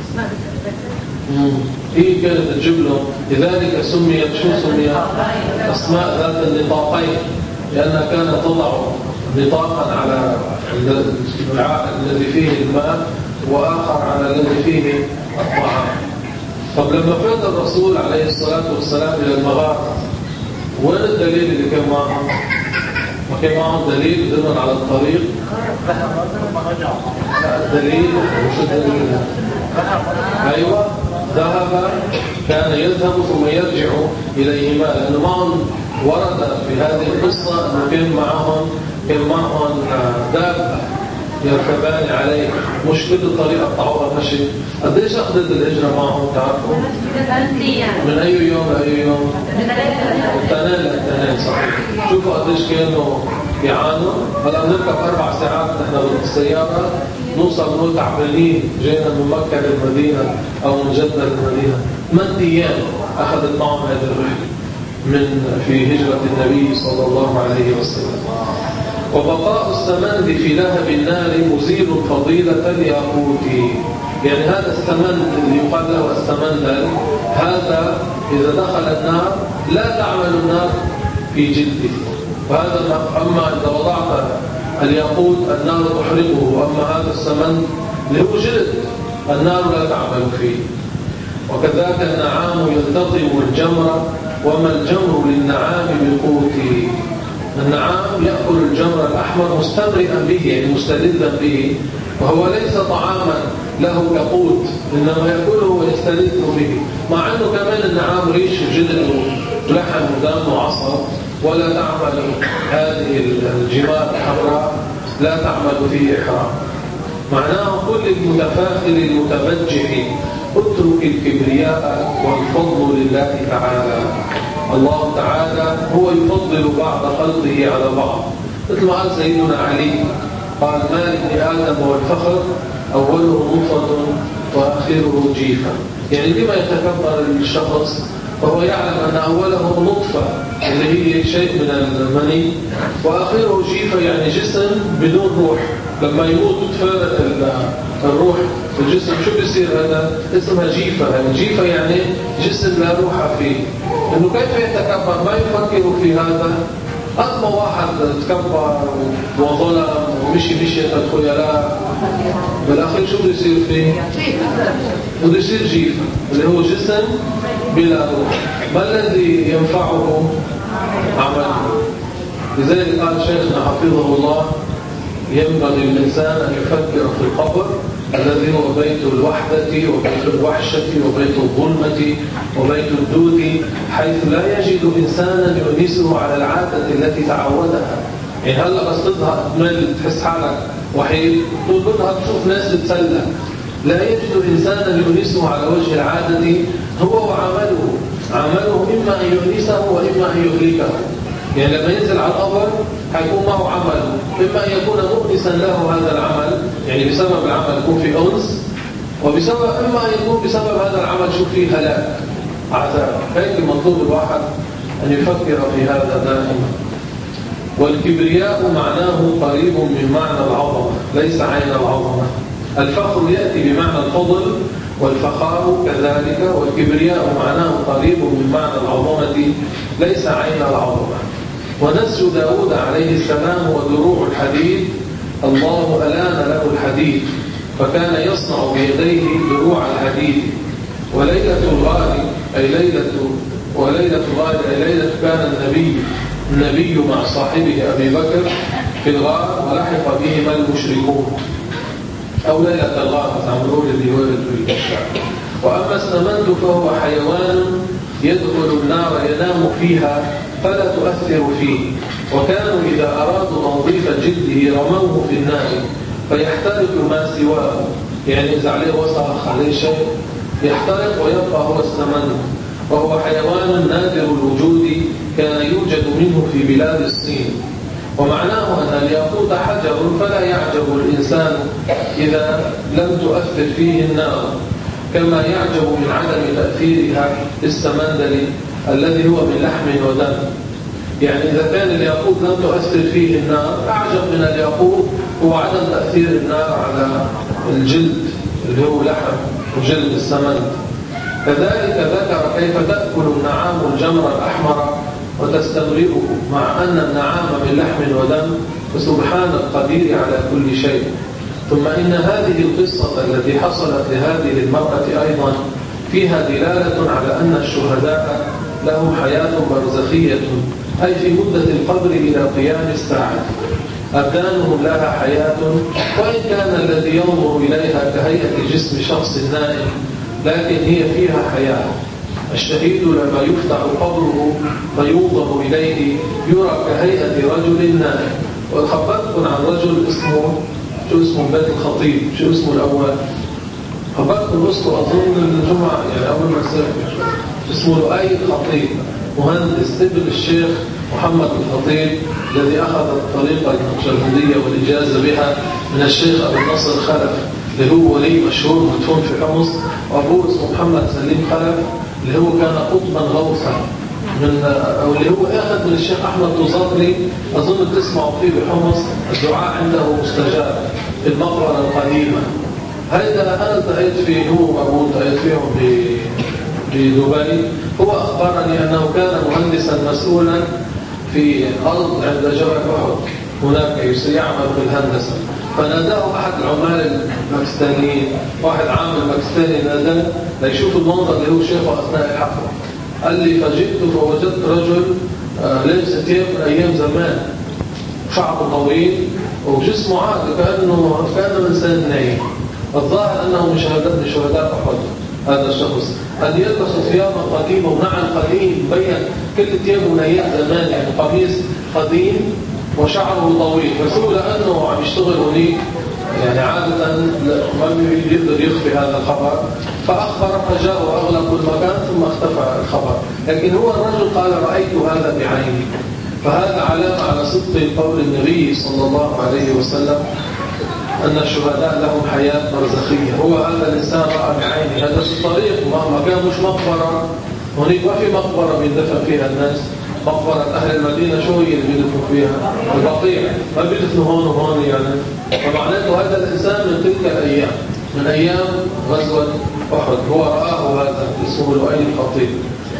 هي كانت تجيب له، لذلك سميت شو سميت أسماء ذات النطاقين، لأنها كانت تضع نطاقا على الوعاء الذي فيه الماء وآخر على الذي فيه الطعام. طب لما فات الرسول عليه الصلاة والسلام إلى المغارة، وين الدليل اللي كان معهم؟ ما كان معهم دليل يدل على الطريق؟ لا، الدليل مش الدليل. أيوة، ذهب، كان يذهب ثم يرجع إليهما، لأنه معهم ورد في هذه القصة أنه كان معهم كان معهم دابة يركبان عليه، مش كل الطريقة قطعوها مشي. قديش أخذت الهجرة معهم تعرفوا؟ من أي يوم لأي يوم؟ التنين للتنين، صحيح. شوفوا قديش كانوا يعانوا. هلا بنركب أربع ساعات نحن بالسيارة، نوصل نقول تعبانين، جينا من مكة للمدينة أو من جدة للمدينة. ثمان أيام أخذت معهم هذه الرحلة من في هجرة النبي صلى الله عليه وسلم. وبقاء السمند في لهب النار مزيل فضيلة الياقوت. يعني هذا السمند اللي يقال له السمندل، هذا إذا دخل النار لا تعمل النار في جلده، وهذا أما إذا وضعت الياقوت النار تحرقه، وأما هذا السمند اللي هو جلد النار لا تعمل فيه. وكذلك النعام يلتطم الجمر، وما الجمر للنعام بقوته. النعام يأكل الجمر الأحمر مستمرئا به، يعني مستلذا به، وهو ليس طعاما له كقوت، إنما يأكله ويستلذ به، مع أنه كمان النعام ريش جلد ولحم ودم وعصب، ولا تعمل هذه الجمال الحمراء لا تعمل فيه إحرام. معناه كل المتفاخر المتبجح اترك الكبرياء والفضل لله تعالى. الله تعالى هو يفضل بعض خلقه على بعض، مثل ما قال سيدنا علي، قال ما لابن آدم والفخر أوله نطفة وآخره جيفة. يعني لما يتكبر الشخص فهو يعلم أن أوله نطفة اللي هي شيء من المني، وآخره جيفة يعني جسم بدون روح. لما يموت تفارق الروح في الجسم شو بيصير؟ هذا اسمها جيفة. يعني جيفة يعني جسم لا روح فيه. إنه كيف يتكبر؟ ما يفكر في هذا. أما واحد تكبر وظلم ومشي مشي الخيلاء، بالأخير شو بده يصير فيه؟ بده يصير جيفة اللي هو جسم بلا روح. ما الذي ينفعه؟ عمله. لذلك قال شيخنا حفظه الله ينبغي الإنسان أن يفكر في القبر الذي هو بيت الوحدة وبيت الوحشة وبيت الظلمة وبيت الدود، حيث لا يجد إنسانا يؤنسه على العادة التي تعودها. يعني هلا بس تظهر تمل تحس حالك وحيد، تقول بدها تشوف ناس تتسلى. لا يجد إنسانا يؤنسه على وجه العادة، هو وعمله. عمله إما أن يؤنسه وإما أن يهلكه. يعني لما ينزل على القبر حيكون معه عمل، إما أن يكون مؤنسا له هذا العمل، يعني بسبب العمل يكون في أنس، وبسبب إما أن يكون بسبب هذا العمل شو فيه هلاك عذاب. هيك مطلوب الواحد أن يفكر في هذا دائما. والكبرياء معناه قريب من معنى العظمة ليس عين العظمة. الفخر يأتي بمعنى الفضل والفخار كذلك، والكبرياء معناه قريب من معنى العظمة ليس عين العظمة. ونسج داود عليه السلام ودروع الحديد، الله ألان له الحديد فكان يصنع بيديه دروع الحديد. وليلة الغار أي ليلة وليلة الغار أي ليلة كان النبي النبي مع صاحبه أبي بكر في الغار ولحق بهما المشركون، أو ليلة الغار تعملون اللي وارد في الشعر. وأما السمند فهو حيوان يدخل النار ينام فيها فلا تؤثر فيه، وكانوا إذا أرادوا تنظيف جلده رموه في النار فيحترق ما سواه، يعني إذا عليه وسخ عليه شيء يحترق ويبقى هو السمند. وهو حيوان نادر الوجود كان يوجد منه في بلاد الصين. ومعناه أن الياقوت حجر فلا يعجب الإنسان إذا لم تؤثر فيه النار، كما يعجب من عدم تأثيرها السمندل الذي هو من لحم ودم. يعني إذا كان الياقوت لم تؤثر فيه النار، أعجب من الياقوت هو عدم تأثير النار على الجلد اللي هو لحم وجلد السمند. كذلك ذكر كيف تأكل النعام الجمر الأحمر وتستمرئه، مع أن النعام من لحم ودم، فسبحان القدير على كل شيء. ثم إن هذه القصة التي حصلت لهذه المرأة أيضا فيها دلالة على أن الشهداء لهم حياة برزخية، أي في مدة القبر إلى قيام الساعة أبدانهم لها حياة، وإن كان الذي ينظر إليها كهيئة جسم شخص نائم، لكن هي فيها حياة. الشهيد لما يفتح قبره فينظر إليه يرى كهيئة رجل نائم. وخبرتكم عن رجل اسمه شو اسمه بيت الخطيب، شو اسمه الأول؟ خبرتكم اسمه أظن الجمعة يعني أول ما سافر، اسمه لؤي الخطيب، مهندس ابن الشيخ محمد الخطيب الذي أخذ الطريقة النقشبندية والإجازة بها من الشيخ أبو النصر خلف، اللي هو ولي مشهور مدفون في حمص. وأبوه اسمه محمد سليم خلف اللي هو كان قطبا غوثا من أو اللي هو أخذ من الشيخ أحمد طوزاطري، أظن تسمعوا فيه بحمص، الدعاء عنده مستجاب في المقبرة القديمة. هذا أنا انتهيت فيه، هو أبوه انتهيت فيهم بدبي. هو أخبرني أنه كان مهندسا مسؤولا في أرض عند جبل أحد هناك يعمل في الهندسة، فناداه أحد العمال الباكستانيين، واحد عامل باكستاني ناداه ليشوف المنظر اللي هو شافه أثناء الحفرة. قال لي فجئت فوجدت رجل لابس ثياب من أيام زمان، شعره طويل وجسمه عادي كأنه كأنه إنسان نايم. الظاهر أنه من شهداء شهداء أحد هذا الشخص، أن يلبس ثيابا قديمة ونعل قديم بين كل ثيابه من أيام زمان، يعني قميص قديم وشعره طويل. فسئل أنه عم يشتغل هناك، يعني عادة ما يقدر يخفي هذا الخبر، فأخبر فجاء وأغلقوا المكان ثم اختفى الخبر. لكن هو الرجل قال رأيت هذا بعيني، فهذا علامة على صدق قول النبي صلى الله عليه وسلم أن الشهداء لهم حياة برزخية. هو هذا الإنسان رأى بعينه هذا الطريق، ما كان مش مقبرة هناك، ما في مقبرة بيندفن فيها الناس. مقبرة أهل المدينة شو هي اللي بيدفنوا فيها؟ البقيع، ما بيدفنوا هون وهون يعني. فمعناته هذا الإنسان من تلك الأيام، من أيام غزوة أحد، هو رآه هذا اسمه لؤي الخطيب،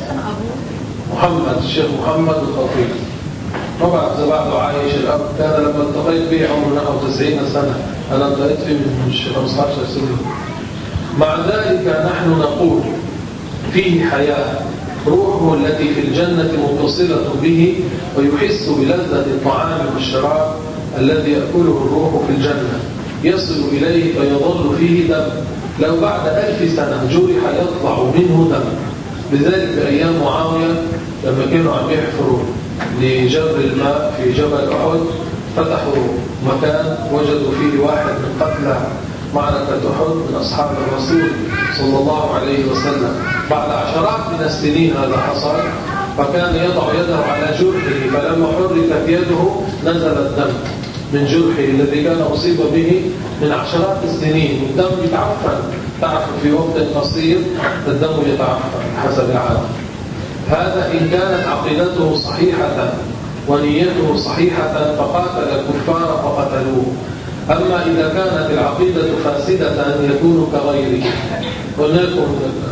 محمد الشيخ محمد الخطيب. ما بعد إذا بعده عايش الأب، كان لما التقيت به عمره نحو تسعين سنة، أنا التقيت فيه من خمسة عشر سنة. مع ذلك نحن نقول فيه حياة، روحه التي في الجنة متصلة به، ويحس بلذة الطعام والشراب الذي يأكله الروح في الجنة، يصل إليه فيظل فيه دم، لو بعد ألف سنة جرح يطلع منه دم. لذلك أيام معاوية لما كانوا عم يحفروا لجبر الماء في جبل أحد، فتحوا مكان وجدوا فيه واحد من قتلى معركة أحد من أصحاب الرسول صلى الله عليه وسلم. بعد عشرات من السنين هذا حصل، فكان يضع يده على جرحه، فلما حركت يده نزل الدم من جرحه الذي كان أصيب به من عشرات السنين. الدم يتعفن، تعرف في وقت قصير الدم يتعفن حسب العادة. هذا إن كانت عقيدته صحيحة ونيته صحيحة فقاتل الكفار فقتلوه. أما إذا كانت العقيدة فاسدة يكون كغيره. قلنا لكم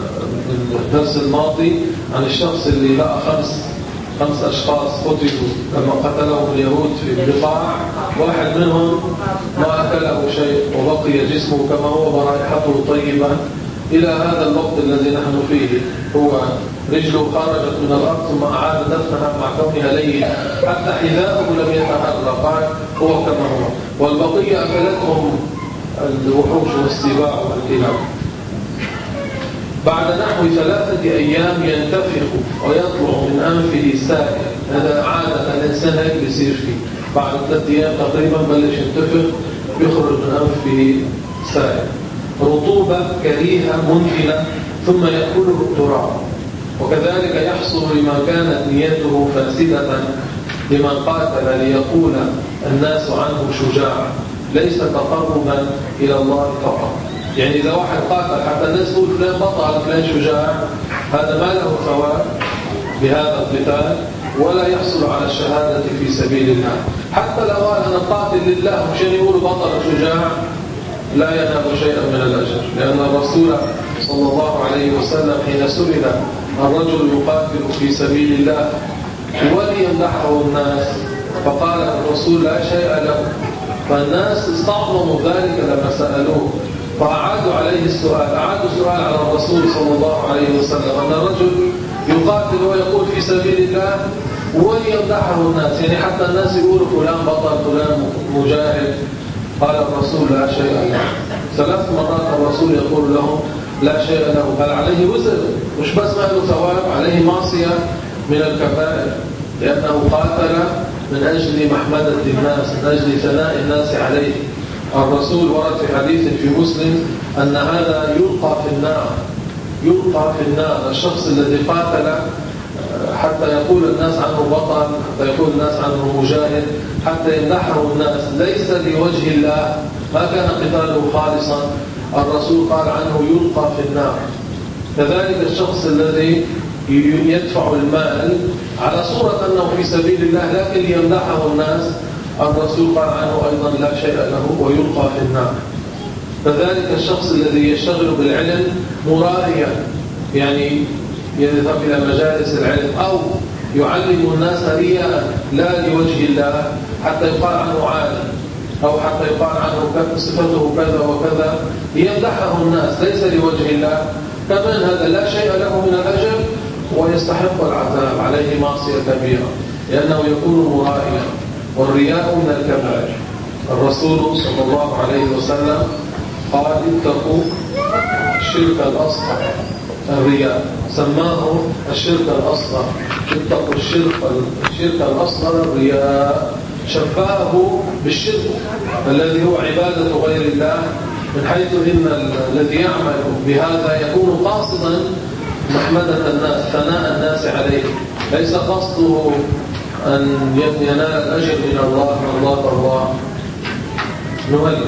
الدرس الماضي عن الشخص اللي لقى خمس خمس أشخاص قتلوا لما قتلهم اليهود في البقاع، واحد منهم ما أكله شيء وبقي جسمه كما هو ورائحته طيبة، إلى هذا الوقت الذي نحن فيه، هو رجله خرجت من الأرض ثم أعاد دفنها مع كونها لينة حتى حذاءه لم يتحرك، قال هو كما هو، والبقية أكلتهم الوحوش والسباع والكلاب. بعد نحو ثلاثة أيام ينتفخ ويطلع من أنفه سائل. هذا عادة الإنسان هيك بيصير فيه، بعد ثلاثة أيام تقريبا بلش ينتفخ يخرج من أنفه سائل، رطوبة كريهة منتنة ثم يأكله التراب. وكذلك يحصل لمن كانت نيته فاسدة لمن قاتل ليقول الناس عنه شجاع، ليس تقربا إلى الله فقط. يعني إذا واحد قاتل حتى الناس تقول فلان بطل فلان شجاع، هذا ما له ثواب بهذا القتال ولا يحصل على الشهادة في سبيل الله. حتى لو قال أنا قاتل لله مشان يقولوا بطل شجاع لا ينال شيئا من الأجر، لأن الرسول صلى الله عليه وسلم حين سئل الرجل يقاتل في سبيل الله وليمدحه الناس فقال الرسول لا شيء له، فالناس استعظموا ذلك لما سألوه فأعادوا عليه السؤال، أعادوا السؤال على الرسول صلى الله عليه وسلم أن الرجل يقاتل ويقول في سبيل الله وليمدحه الناس، يعني حتى الناس يقولوا فلان بطل فلان مجاهد. قال الرسول لا شيء له. ثلاث مرات الرسول يقول لهم لا شيء له، بل عليه وزر، مش بس ما له ثواب، عليه معصية من الكبائر، لأنه قاتل من أجل محمدة الناس، من أجل ثناء الناس عليه. الرسول ورد في حديث في مسلم أن هذا يلقى في النار، يلقى في النار الشخص الذي قاتل حتى يقول الناس عنه بطل، حتى يقول الناس عنه مجاهد، حتى يمدحه الناس، ليس لوجه الله، ما كان قتاله خالصا. الرسول قال عنه يلقى في النار. كذلك الشخص الذي يدفع المال على صورة أنه في سبيل الله لكن يمدحه الناس، الرسول قال عنه أيضا لا شيء له ويلقى في النار. كذلك الشخص الذي يشتغل بالعلم مرائيا، يعني يذهب إلى مجالس العلم أو يعلم الناس رياء لا لوجه الله حتى يقال عنه عالم أو حتى يقال عنه صفته كذا وكذا يمدحه الناس ليس لوجه الله، كمان هذا لا شيء له من الأجر ويستحق العذاب، عليه معصية كبيرة لأنه يكون مرائيا، والرياء من الكبائر. الرسول صلى الله عليه وسلم قال اتقوا الشرك الأصغر، الرياء سماه الشرك الأصغر، اتقوا الشرك الشرك الأصغر الرياء، شبهه بالشرك الذي هو عبادة غير الله، من حيث إن الذي يعمل بهذا يكون قاصدا محمدة الناس، ثناء الناس عليه، ليس قصده أن ينال الأجر من الله مرضاة الله. نهلل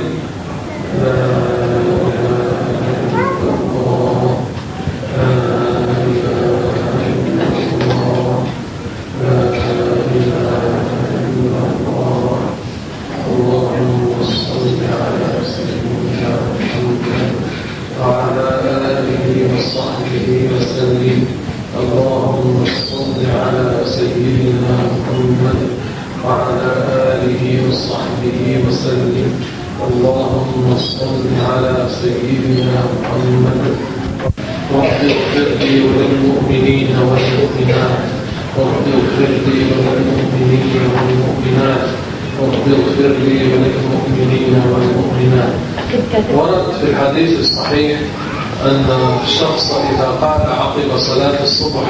اللهم صل على سيدنا محمد وعلى آله وصحبه وسلم. اللهم صل على سيدنا محمد وعلى آله وصحبه وسلم. اللهم صل على سيدنا محمد. رب اغفر لي وللمؤمنين والمؤمنات، رب اغفر لي وللمؤمنين والمؤمنات، رب اغفر لي وللمؤمنين والمؤمنات. ورد في الحديث الصحيح أن الشخص إذا قال عقب صلاة الصبح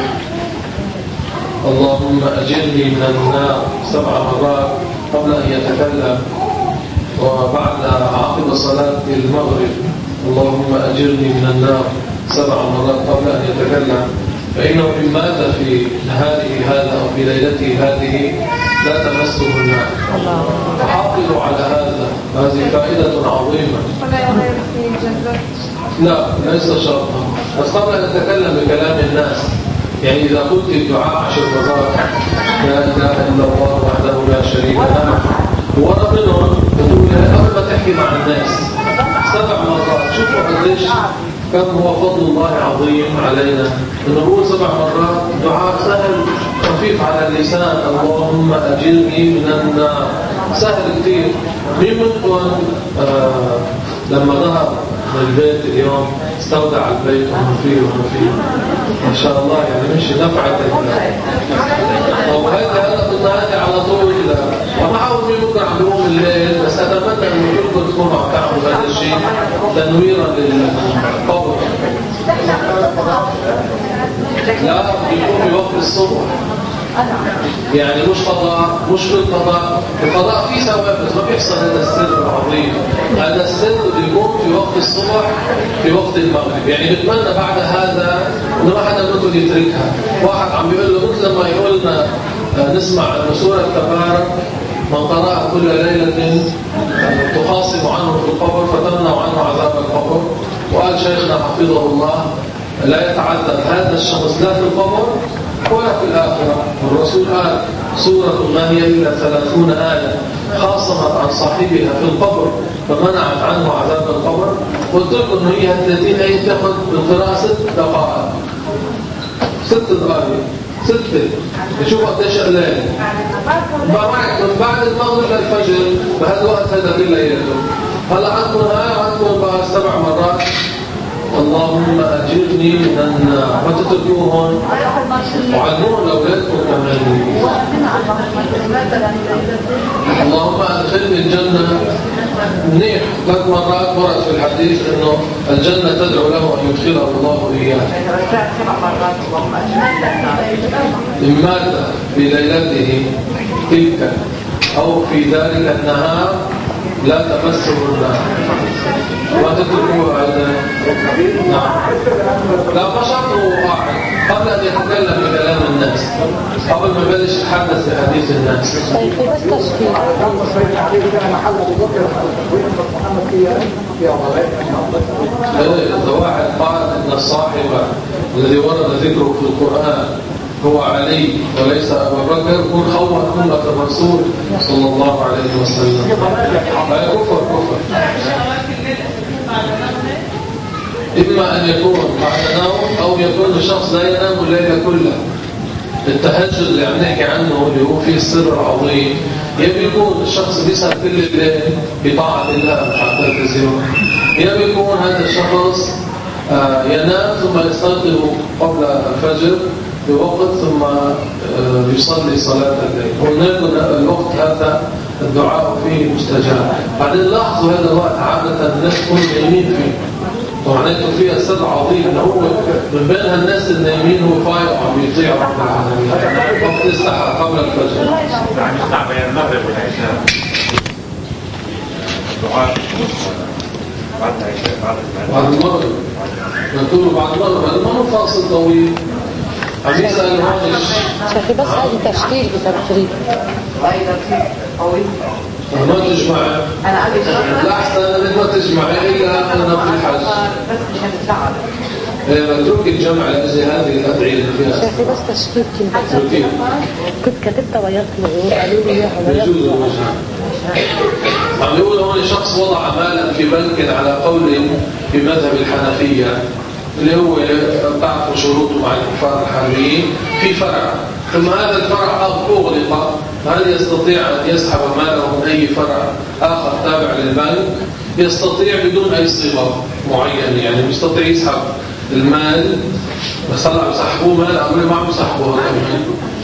اللهم أجرني من النار سبع مرات قبل أن يتكلم، وبعد عقب صلاة المغرب اللهم أجرني من النار سبع مرات قبل أن يتكلم، فإنه إن مات في نهاره هذا أو في ليلته هذه لا تمسه النار. فحافظوا على هذا، هذه فائدة عظيمة. لا ليس شرطا، بس قبل أن نتكلم بكلام الناس، يعني إذا قلت الدعاء عشر مرات لا إله إلا الله وحده لا شريك له، ورا منهم تقول قبل ما تحكي مع الناس سبع مرات، شوفوا قديش كم هو فضل الله عظيم علينا أن نقول سبع مرات دعاء سهل خفيف على اللسان، اللهم أجرني من النار، سهل كثير. مين منكم آه لما ظهر البيت اليوم استودع البيت وما فيه وما فيه ما شاء الله يعني مش نفعت. وهذا هذا كنا هذه على طول ومعه في بكره عم بيقوم الليل، بس اتمنى انه كلكم تكونوا عم تعملوا هذا الشيء تنويرا للقبر. لا بيكون بوقت الصبح يعني مش قضاء، مش بالقضاء، القضاء فيه ثواب بس ما بيحصل هذا السر العظيم. هذا السر بيكون في وقت الصبح في وقت المغرب. يعني بتمنى بعد هذا انه ما حدا منكم يتركها. واحد عم بيقول له مثل ما يقول لنا نسمع ان سورة تبارك من قرأ كل ليلة تخاصم عنه في القبر فتمنع عنه عذاب القبر. وقال شيخنا حفظه الله لا يتعذب هذا الشخص لا في القبر ولا في الآخرة. الرسول قال سورة ما هي إلا ثلاثون آية خاصمت عن صاحبها في القبر فمنعت عنه عذاب القبر. قلت لكم أنه هي ثلاثين آية تأخذ بالقراءة ست دقائق ست دقائق ستة نشوف قديش الليل من بعد المغرب للفجر بهذا الوقت هذا ليلته. هلا عندكم آية عندكم بقى سبع مرات اللهم أجرني من النار ما تتركوهن وعلموهم لأولادكم كمان. اللهم أدخلني الجنة منيح ثلاث مرات ورد في الحديث أنه الجنة تدعو له أن يدخله الله إياه. إن مات في ليلته تلك أو في ذلك النهار لا تمسه النار ما تتركوه أيضا. نعم لا بشرطه قاعد قبل أن يتكلم بكلام الناس قبل ما يبلش يتحدث بحديث الناس. طيب في بس تشكيل إذا واحد قال أن الصاحب الذي ورد ذكره في القرآن هو علي وليس أبو بكر يكون خوّن أمة الرسول صلى الله عليه وسلم. لا كفر كفر. إما أن يكون بعد نوم أو يكون الشخص لا ينام الليلة كلها. التهجد اللي عم نحكي عنه اللي هو فيه السر العظيم يبي يكون الشخص بيسهر كل الليل بطاعة الله مش على التلفزيون. يبي يكون هذا الشخص ينام ثم يستيقظ قبل الفجر بوقت ثم يصلي صلاة الليل. قلنا الوقت هذا الدعاء فيه مستجاب. بعدين لاحظوا هذا الوقت عادة الناس تكون نايمين فيه. طبعا انتم فيها سر عظيم انه هو من بين هالناس النايمين هو فايق وعم يطيع رب العالمين. وقت السحر قبل الفجر. يعني الساعة بين المغرب والعشاء. الدعاء بعد العشاء بعد المغرب. نقول بعد المغرب هذا ما هو فاصل طويل. عم يسأل هون شيخي بس هذه تشكيل بتفريق ما تجمع لا أحسن أنك ما تجمع إلا أنه في الحج متروك الجمع لأجل هذه الأدعية اللي فيها. شيخي بس تشكيل كلمة كنت كتبتها ويطلعوا قالوا لي إياها ويطلعوا. عم يقول هون شخص وضع مالا في بنك على قول في مذهب الحنفية اللي هو تعرفوا شروطه مع الكفار الحربيين في فرع ثم هذا الفرع أغلق. هل يستطيع أن يسحب ماله من أي فرع آخر تابع للبنك؟ يستطيع بدون أي صيغة معينة. يعني يستطيع يسحب المال بس هلا يسحبوه مال أقول ما عم يسحبوه كمان.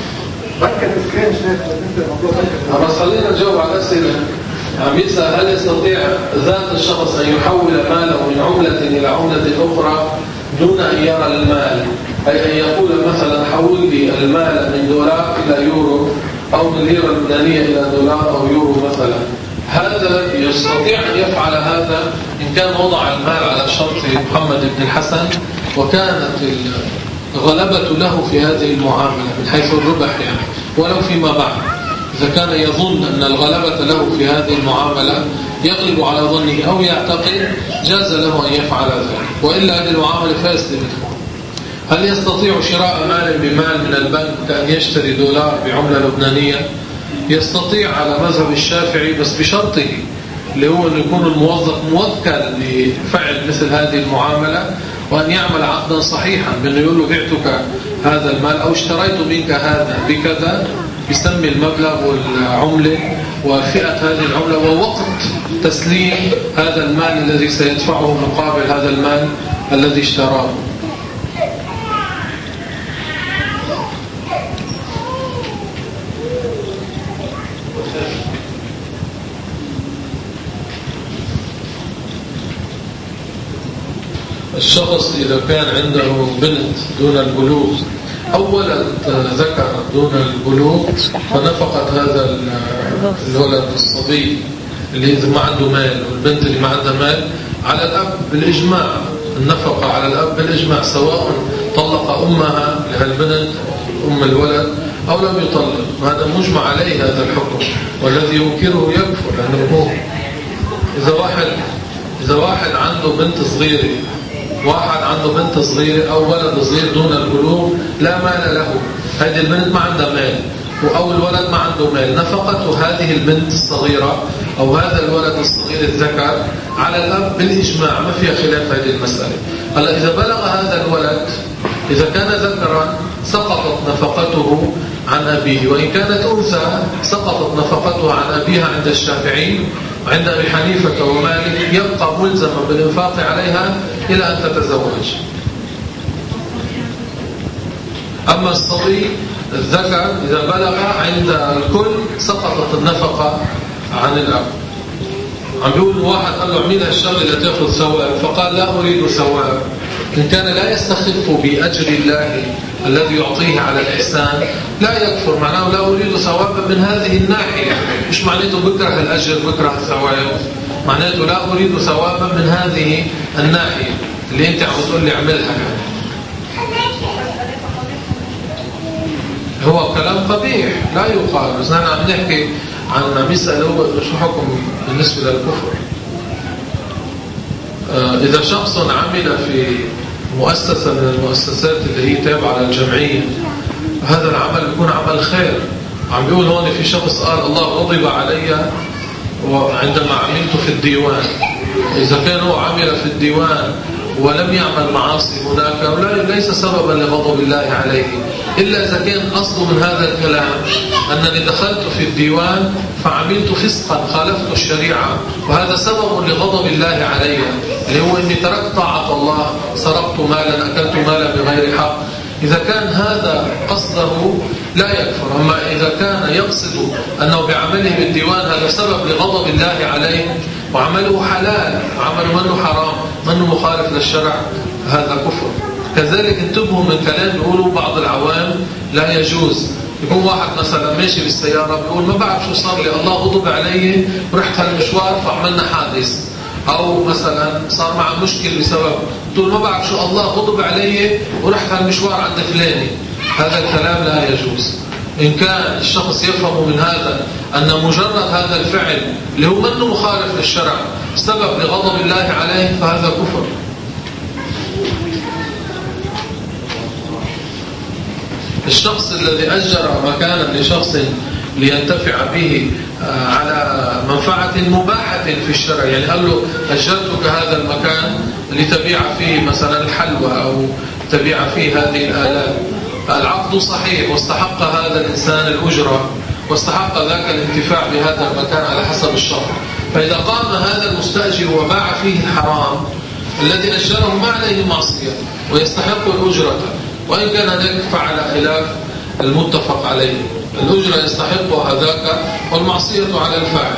بس خلينا نجاوب على الأسئلة. عم يسأل هل يستطيع ذات الشخص أن يحول ماله من عملة إلى عملة أخرى دون أن يرى المال؟ أي أن يقول مثلا حول لي المال من دولار إلى يورو أو من ليرة لبنانية إلى دولار أو يورو مثلا. هذا يستطيع أن يفعل هذا إن كان وضع المال على شرط محمد بن الحسن وكانت الغلبة له في هذه المعاملة من حيث الربح يعني ولو فيما بعد. إذا كان يظن أن الغلبة له في هذه المعاملة يغلب على ظنه أو يعتقد جاز له أن يفعل ذلك. وإلا هذه المعاملة فاسدة. هل يستطيع شراء مال بمال من البنك كأن يشتري دولار بعملة لبنانية؟ يستطيع على مذهب الشافعي بس بشرطه اللي هو أن يكون الموظف موكل لفعل مثل هذه المعاملة وأن يعمل عقدا صحيحا بأنه يقول له بعتك هذا المال أو اشتريت منك هذا بكذا، يسمي المبلغ والعملة وفئة هذه العملة ووقت تسليم هذا المال الذي سيدفعه مقابل هذا المال الذي اشتراه. الشخص إذا كان عنده بنت دون البلوغ أو ولد ذكر دون البلوغ، فنفقة هذا الولد الصبي اللي إذا ما عنده مال والبنت اللي ما عندها مال على الأب بالإجماع. النفقة على الأب بالإجماع، سواء طلق أمها لهالبنت أم الولد أو لم يطلق، هذا مجمع عليه هذا الحكم، والذي ينكره يكفر. لأنه إذا واحد إذا واحد عنده بنت صغيرة واحد عنده بنت صغيرة أو ولد صغير دون البلوغ لا مال له، هذه البنت ما عندها مال أو الولد ما عنده مال، نفقته هذه البنت الصغيرة أو هذا الولد الصغير الذكر على الأب بالإجماع، ما فيها خلاف هذه المسألة. هلا إذا بلغ هذا الولد إذا كان ذكرا سقطت نفقته عن أبيه، وإن كانت أنثى سقطت نفقتها عن أبيها عند الشافعي وعند أبي حنيفة ومالك، يبقى ملزما بالإنفاق عليها إلى أن تتزوج. أما الصبي الذكر إذا بلغ عند الكل سقطت النفقة عن الأب. عم بيقول واحد قال له اعمل هالشغله لتاخذ ثواب، فقال لا أريد ثواب. إن كان لا يستخف بأجر الله الذي يعطيه على الإحسان لا يكفر، معناه لا أريد ثوابا من هذه الناحية، مش معناته بكره الأجر بكره الثواب، معناته لا أريد ثوابا من هذه الناحية اللي أنت عم تقول لي اعملها. هو كلام قبيح لا يقال، بس نحن عم نحكي عن مسألة شو حكم بالنسبة للكفر. إذا شخص عمل في مؤسسة من المؤسسات اللي هي تابعة للجمعية، هذا العمل يكون عمل خير. عم بيقول هون في شخص قال الله غضب علي وعندما عملت في الديوان. إذا كان هو عمل في الديوان ولم يعمل معاصي هناك ليس سببا لغضب الله عليه، إلا إذا كان أصله من هذا الكلام أنني دخلت في الديوان فعملت فسقا خالفت الشريعة، وهذا سبب لغضب الله علي، اللي هو إني تركت طاعة الله، سرقت مالا، أكلت مالا بغير حق. إذا كان هذا قصده لا يكفر. أما إذا كان يقصد أنه بعمله بالديوان هذا سبب لغضب الله عليه وعمله حلال، عمله منه حرام، منه مخالف للشرع، هذا كفر. كذلك انتبهوا من كلام بيقولوا بعض العوام لا يجوز. يكون واحد مثلا ماشي بالسيارة بيقول ما بعرف شو صار لي، الله غضب علي ورحت هالمشوار فعملنا حادث، أو مثلا صار معه مشكل بسبب تقول ما بعرف شو الله غضب علي ورحت هالمشوار عند فلاني، هذا الكلام لا يجوز. إن كان الشخص يفهم من هذا أن مجرد هذا الفعل اللي هو منه مخالف للشرع سبب لغضب الله عليه فهذا كفر. الشخص الذي أجر مكانا لشخص لينتفع به على منفعة مباحة في الشرع، يعني قال له أجرتك هذا المكان لتبيع فيه مثلا الحلوى أو تبيع فيه هذه الآلات، العقد صحيح واستحق هذا الإنسان الأجرة واستحق ذاك الانتفاع بهذا المكان على حسب الشرع. فإذا قام هذا المستأجر وباع فيه الحرام الذي أجره ما عليه معصية ويستحق الأجرة، وإن كان ذلك فعل خلاف المتفق عليه، الأجرة يستحقها ذاك والمعصية على الفاعل.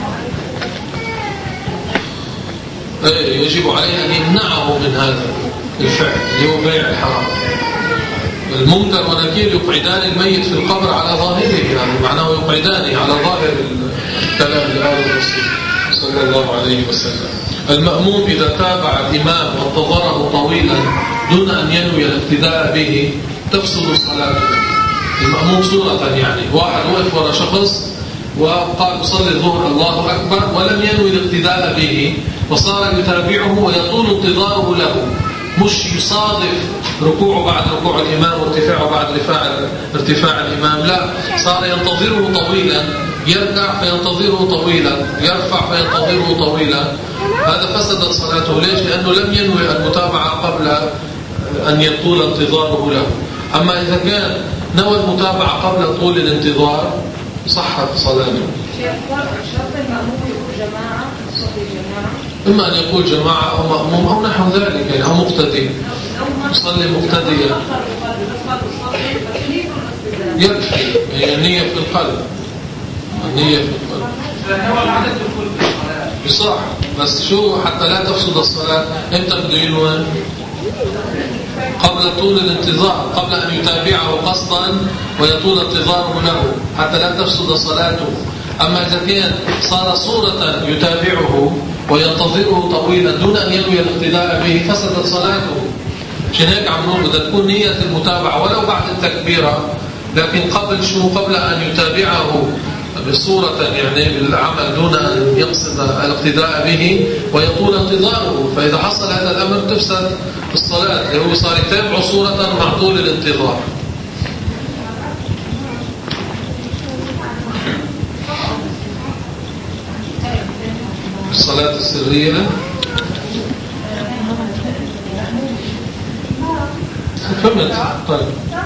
يجب عليه أن يمنعه من هذا الفعل اللي هو بيع الحرام. المنكر ونكير يقعدان الميت في القبر على ظاهره، يعني معناه يقعدانه على ظاهر الكلام لآل الرسول صلى الله عليه وسلم. المأموم إذا تابع الإمام وانتظره طويلا دون أن ينوي الاقتداء به تفسد صلاته. المأموم صورة، يعني واحد وقف وراء شخص وقال صلي الظهر الله أكبر ولم ينوي الاقتداء به وصار يتابعه ويطول انتظاره له، مش يصادف ركوعه بعد ركوع الإمام وارتفاعه بعد ارتفاع ارتفاع الإمام، لا، صار ينتظره طويلا، يركع فينتظره طويلا، يرفع فينتظره طويلا، هذا فسدت صلاته. ليش؟ لأنه لم ينوي المتابعة قبل أن يطول انتظاره له. أما إذا كان نوى المتابعة قبل طول الانتظار صحت صلاته. شرط المأموم يقول جماعة إما أن يقول جماعة أو مأموم أو نحو ذلك يعني، أو مقتدي، يصلي مقتديا يكفي، هي النية في القلب، النية في القلب يصح. بس شو حتى لا تفسد الصلاة؟ امتى بده ينوي؟ قبل طول الانتظار، قبل أن يتابعه قصدا ويطول انتظاره له حتى لا تفسد صلاته. أما إذا كان صار صورة يتابعه وينتظره طويلا دون أن ينوي الاقتداء به فسدت صلاته. عشان هيك عم نقول بدها تكون نية المتابعة ولو بعد التكبيرة، لكن قبل شو؟ قبل أن يتابعه بصورة يعني بالعمل دون أن يقصد الاقتداء به ويطول انتظاره. فإذا حصل هذا الأمر تفسد الصلاة، اللي هو صار يتابع صورة مع طول الانتظار. الصلاة السرية فهمت؟ طيب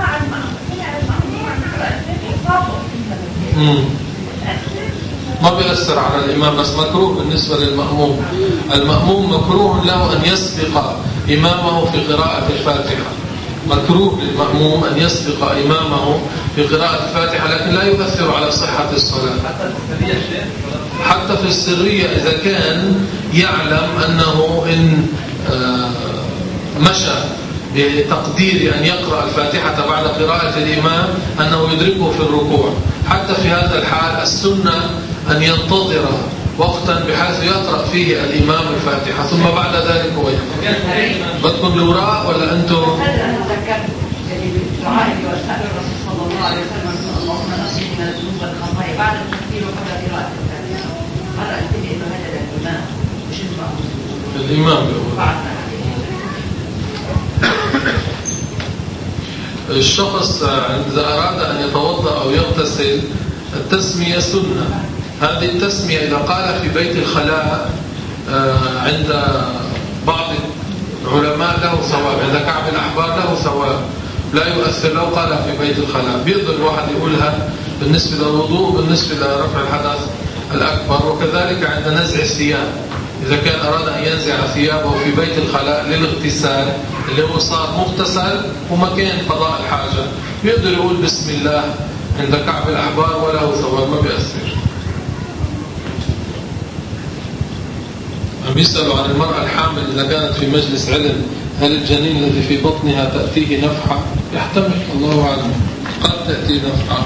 مم. ما بيأثر على الإمام، بس مكروه بالنسبة للمأموم. المأموم مكروه له أن يسبق إمامه في قراءة الفاتحة، مكروه للمأموم أن يسبق إمامه في قراءة الفاتحة، لكن لا يؤثر على صحة الصلاة. حتى في السرية إذا كان يعلم أنه إن مشى بتقدير أن يقرأ الفاتحة بعد قراءة الإمام أنه يدركه في الركوع، حتى في هذا الحال السنة أن ينتظر وقتا بحيث يقرأ فيه الإمام الفاتحة ثم بعد ذلك هو يقرأ. بدكم الوراء ولا أنتم؟ هذا أنا ذكرت يعني بالدعاء وسأل الرسول صلى الله عليه وسلم اللهم نقني من الذنوب والخطايا بعد التكبير وقبل قراءة الفاتحة. مرة أنتبه إنه هذا الإمام مش المأموم. الإمام بعد الشخص إذا أراد أن يتوضأ أو يغتسل التسمية سنة. هذه التسمية إذا قال في بيت الخلاء عند بعض العلماء له ثواب، عند كعب الأحبار له ثواب، لا يؤثر لو قال في بيت الخلاء. بيقدر الواحد يقولها بالنسبة للوضوء وبالنسبة لرفع الحدث الأكبر، وكذلك عند نزع الثياب إذا كان أراد أن ينزع ثيابه في بيت الخلاء للاغتسال اللي هو صار مغتسل ومكان قضاء الحاجة، بيقدر يقول بسم الله عند كعب الأحبار وله ثواب، ما بيأثر. عم يسألوا عن المرأة الحامل إذا كانت في مجلس علم هل الجنين الذي في بطنها تأتيه نفحة؟ يحتمل، الله أعلم، قد تأتي نفحة.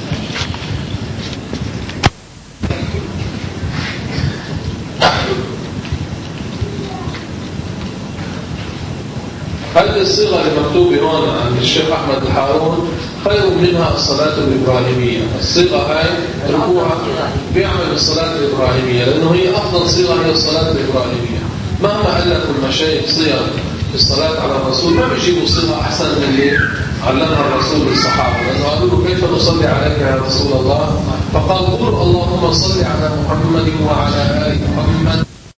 هذه الصيغة المكتوبة هون عند الشيخ أحمد الحارون خير منها الصلاة الإبراهيمية. الصيغة هاي تركوها بيعمل الصلاة الإبراهيمية لأنه هي أفضل صيغة هي الصلاة الإبراهيمية. مهما ألفوا المشايخ صيغ للصلاة على الرسول ما بيجيبوا صيغة أحسن من اللي علمها الرسول للصحابة، لأنه قالوا له كيف نصلي عليك يا رسول الله؟ فقال قولوا اللهم صل على محمد وعلى آل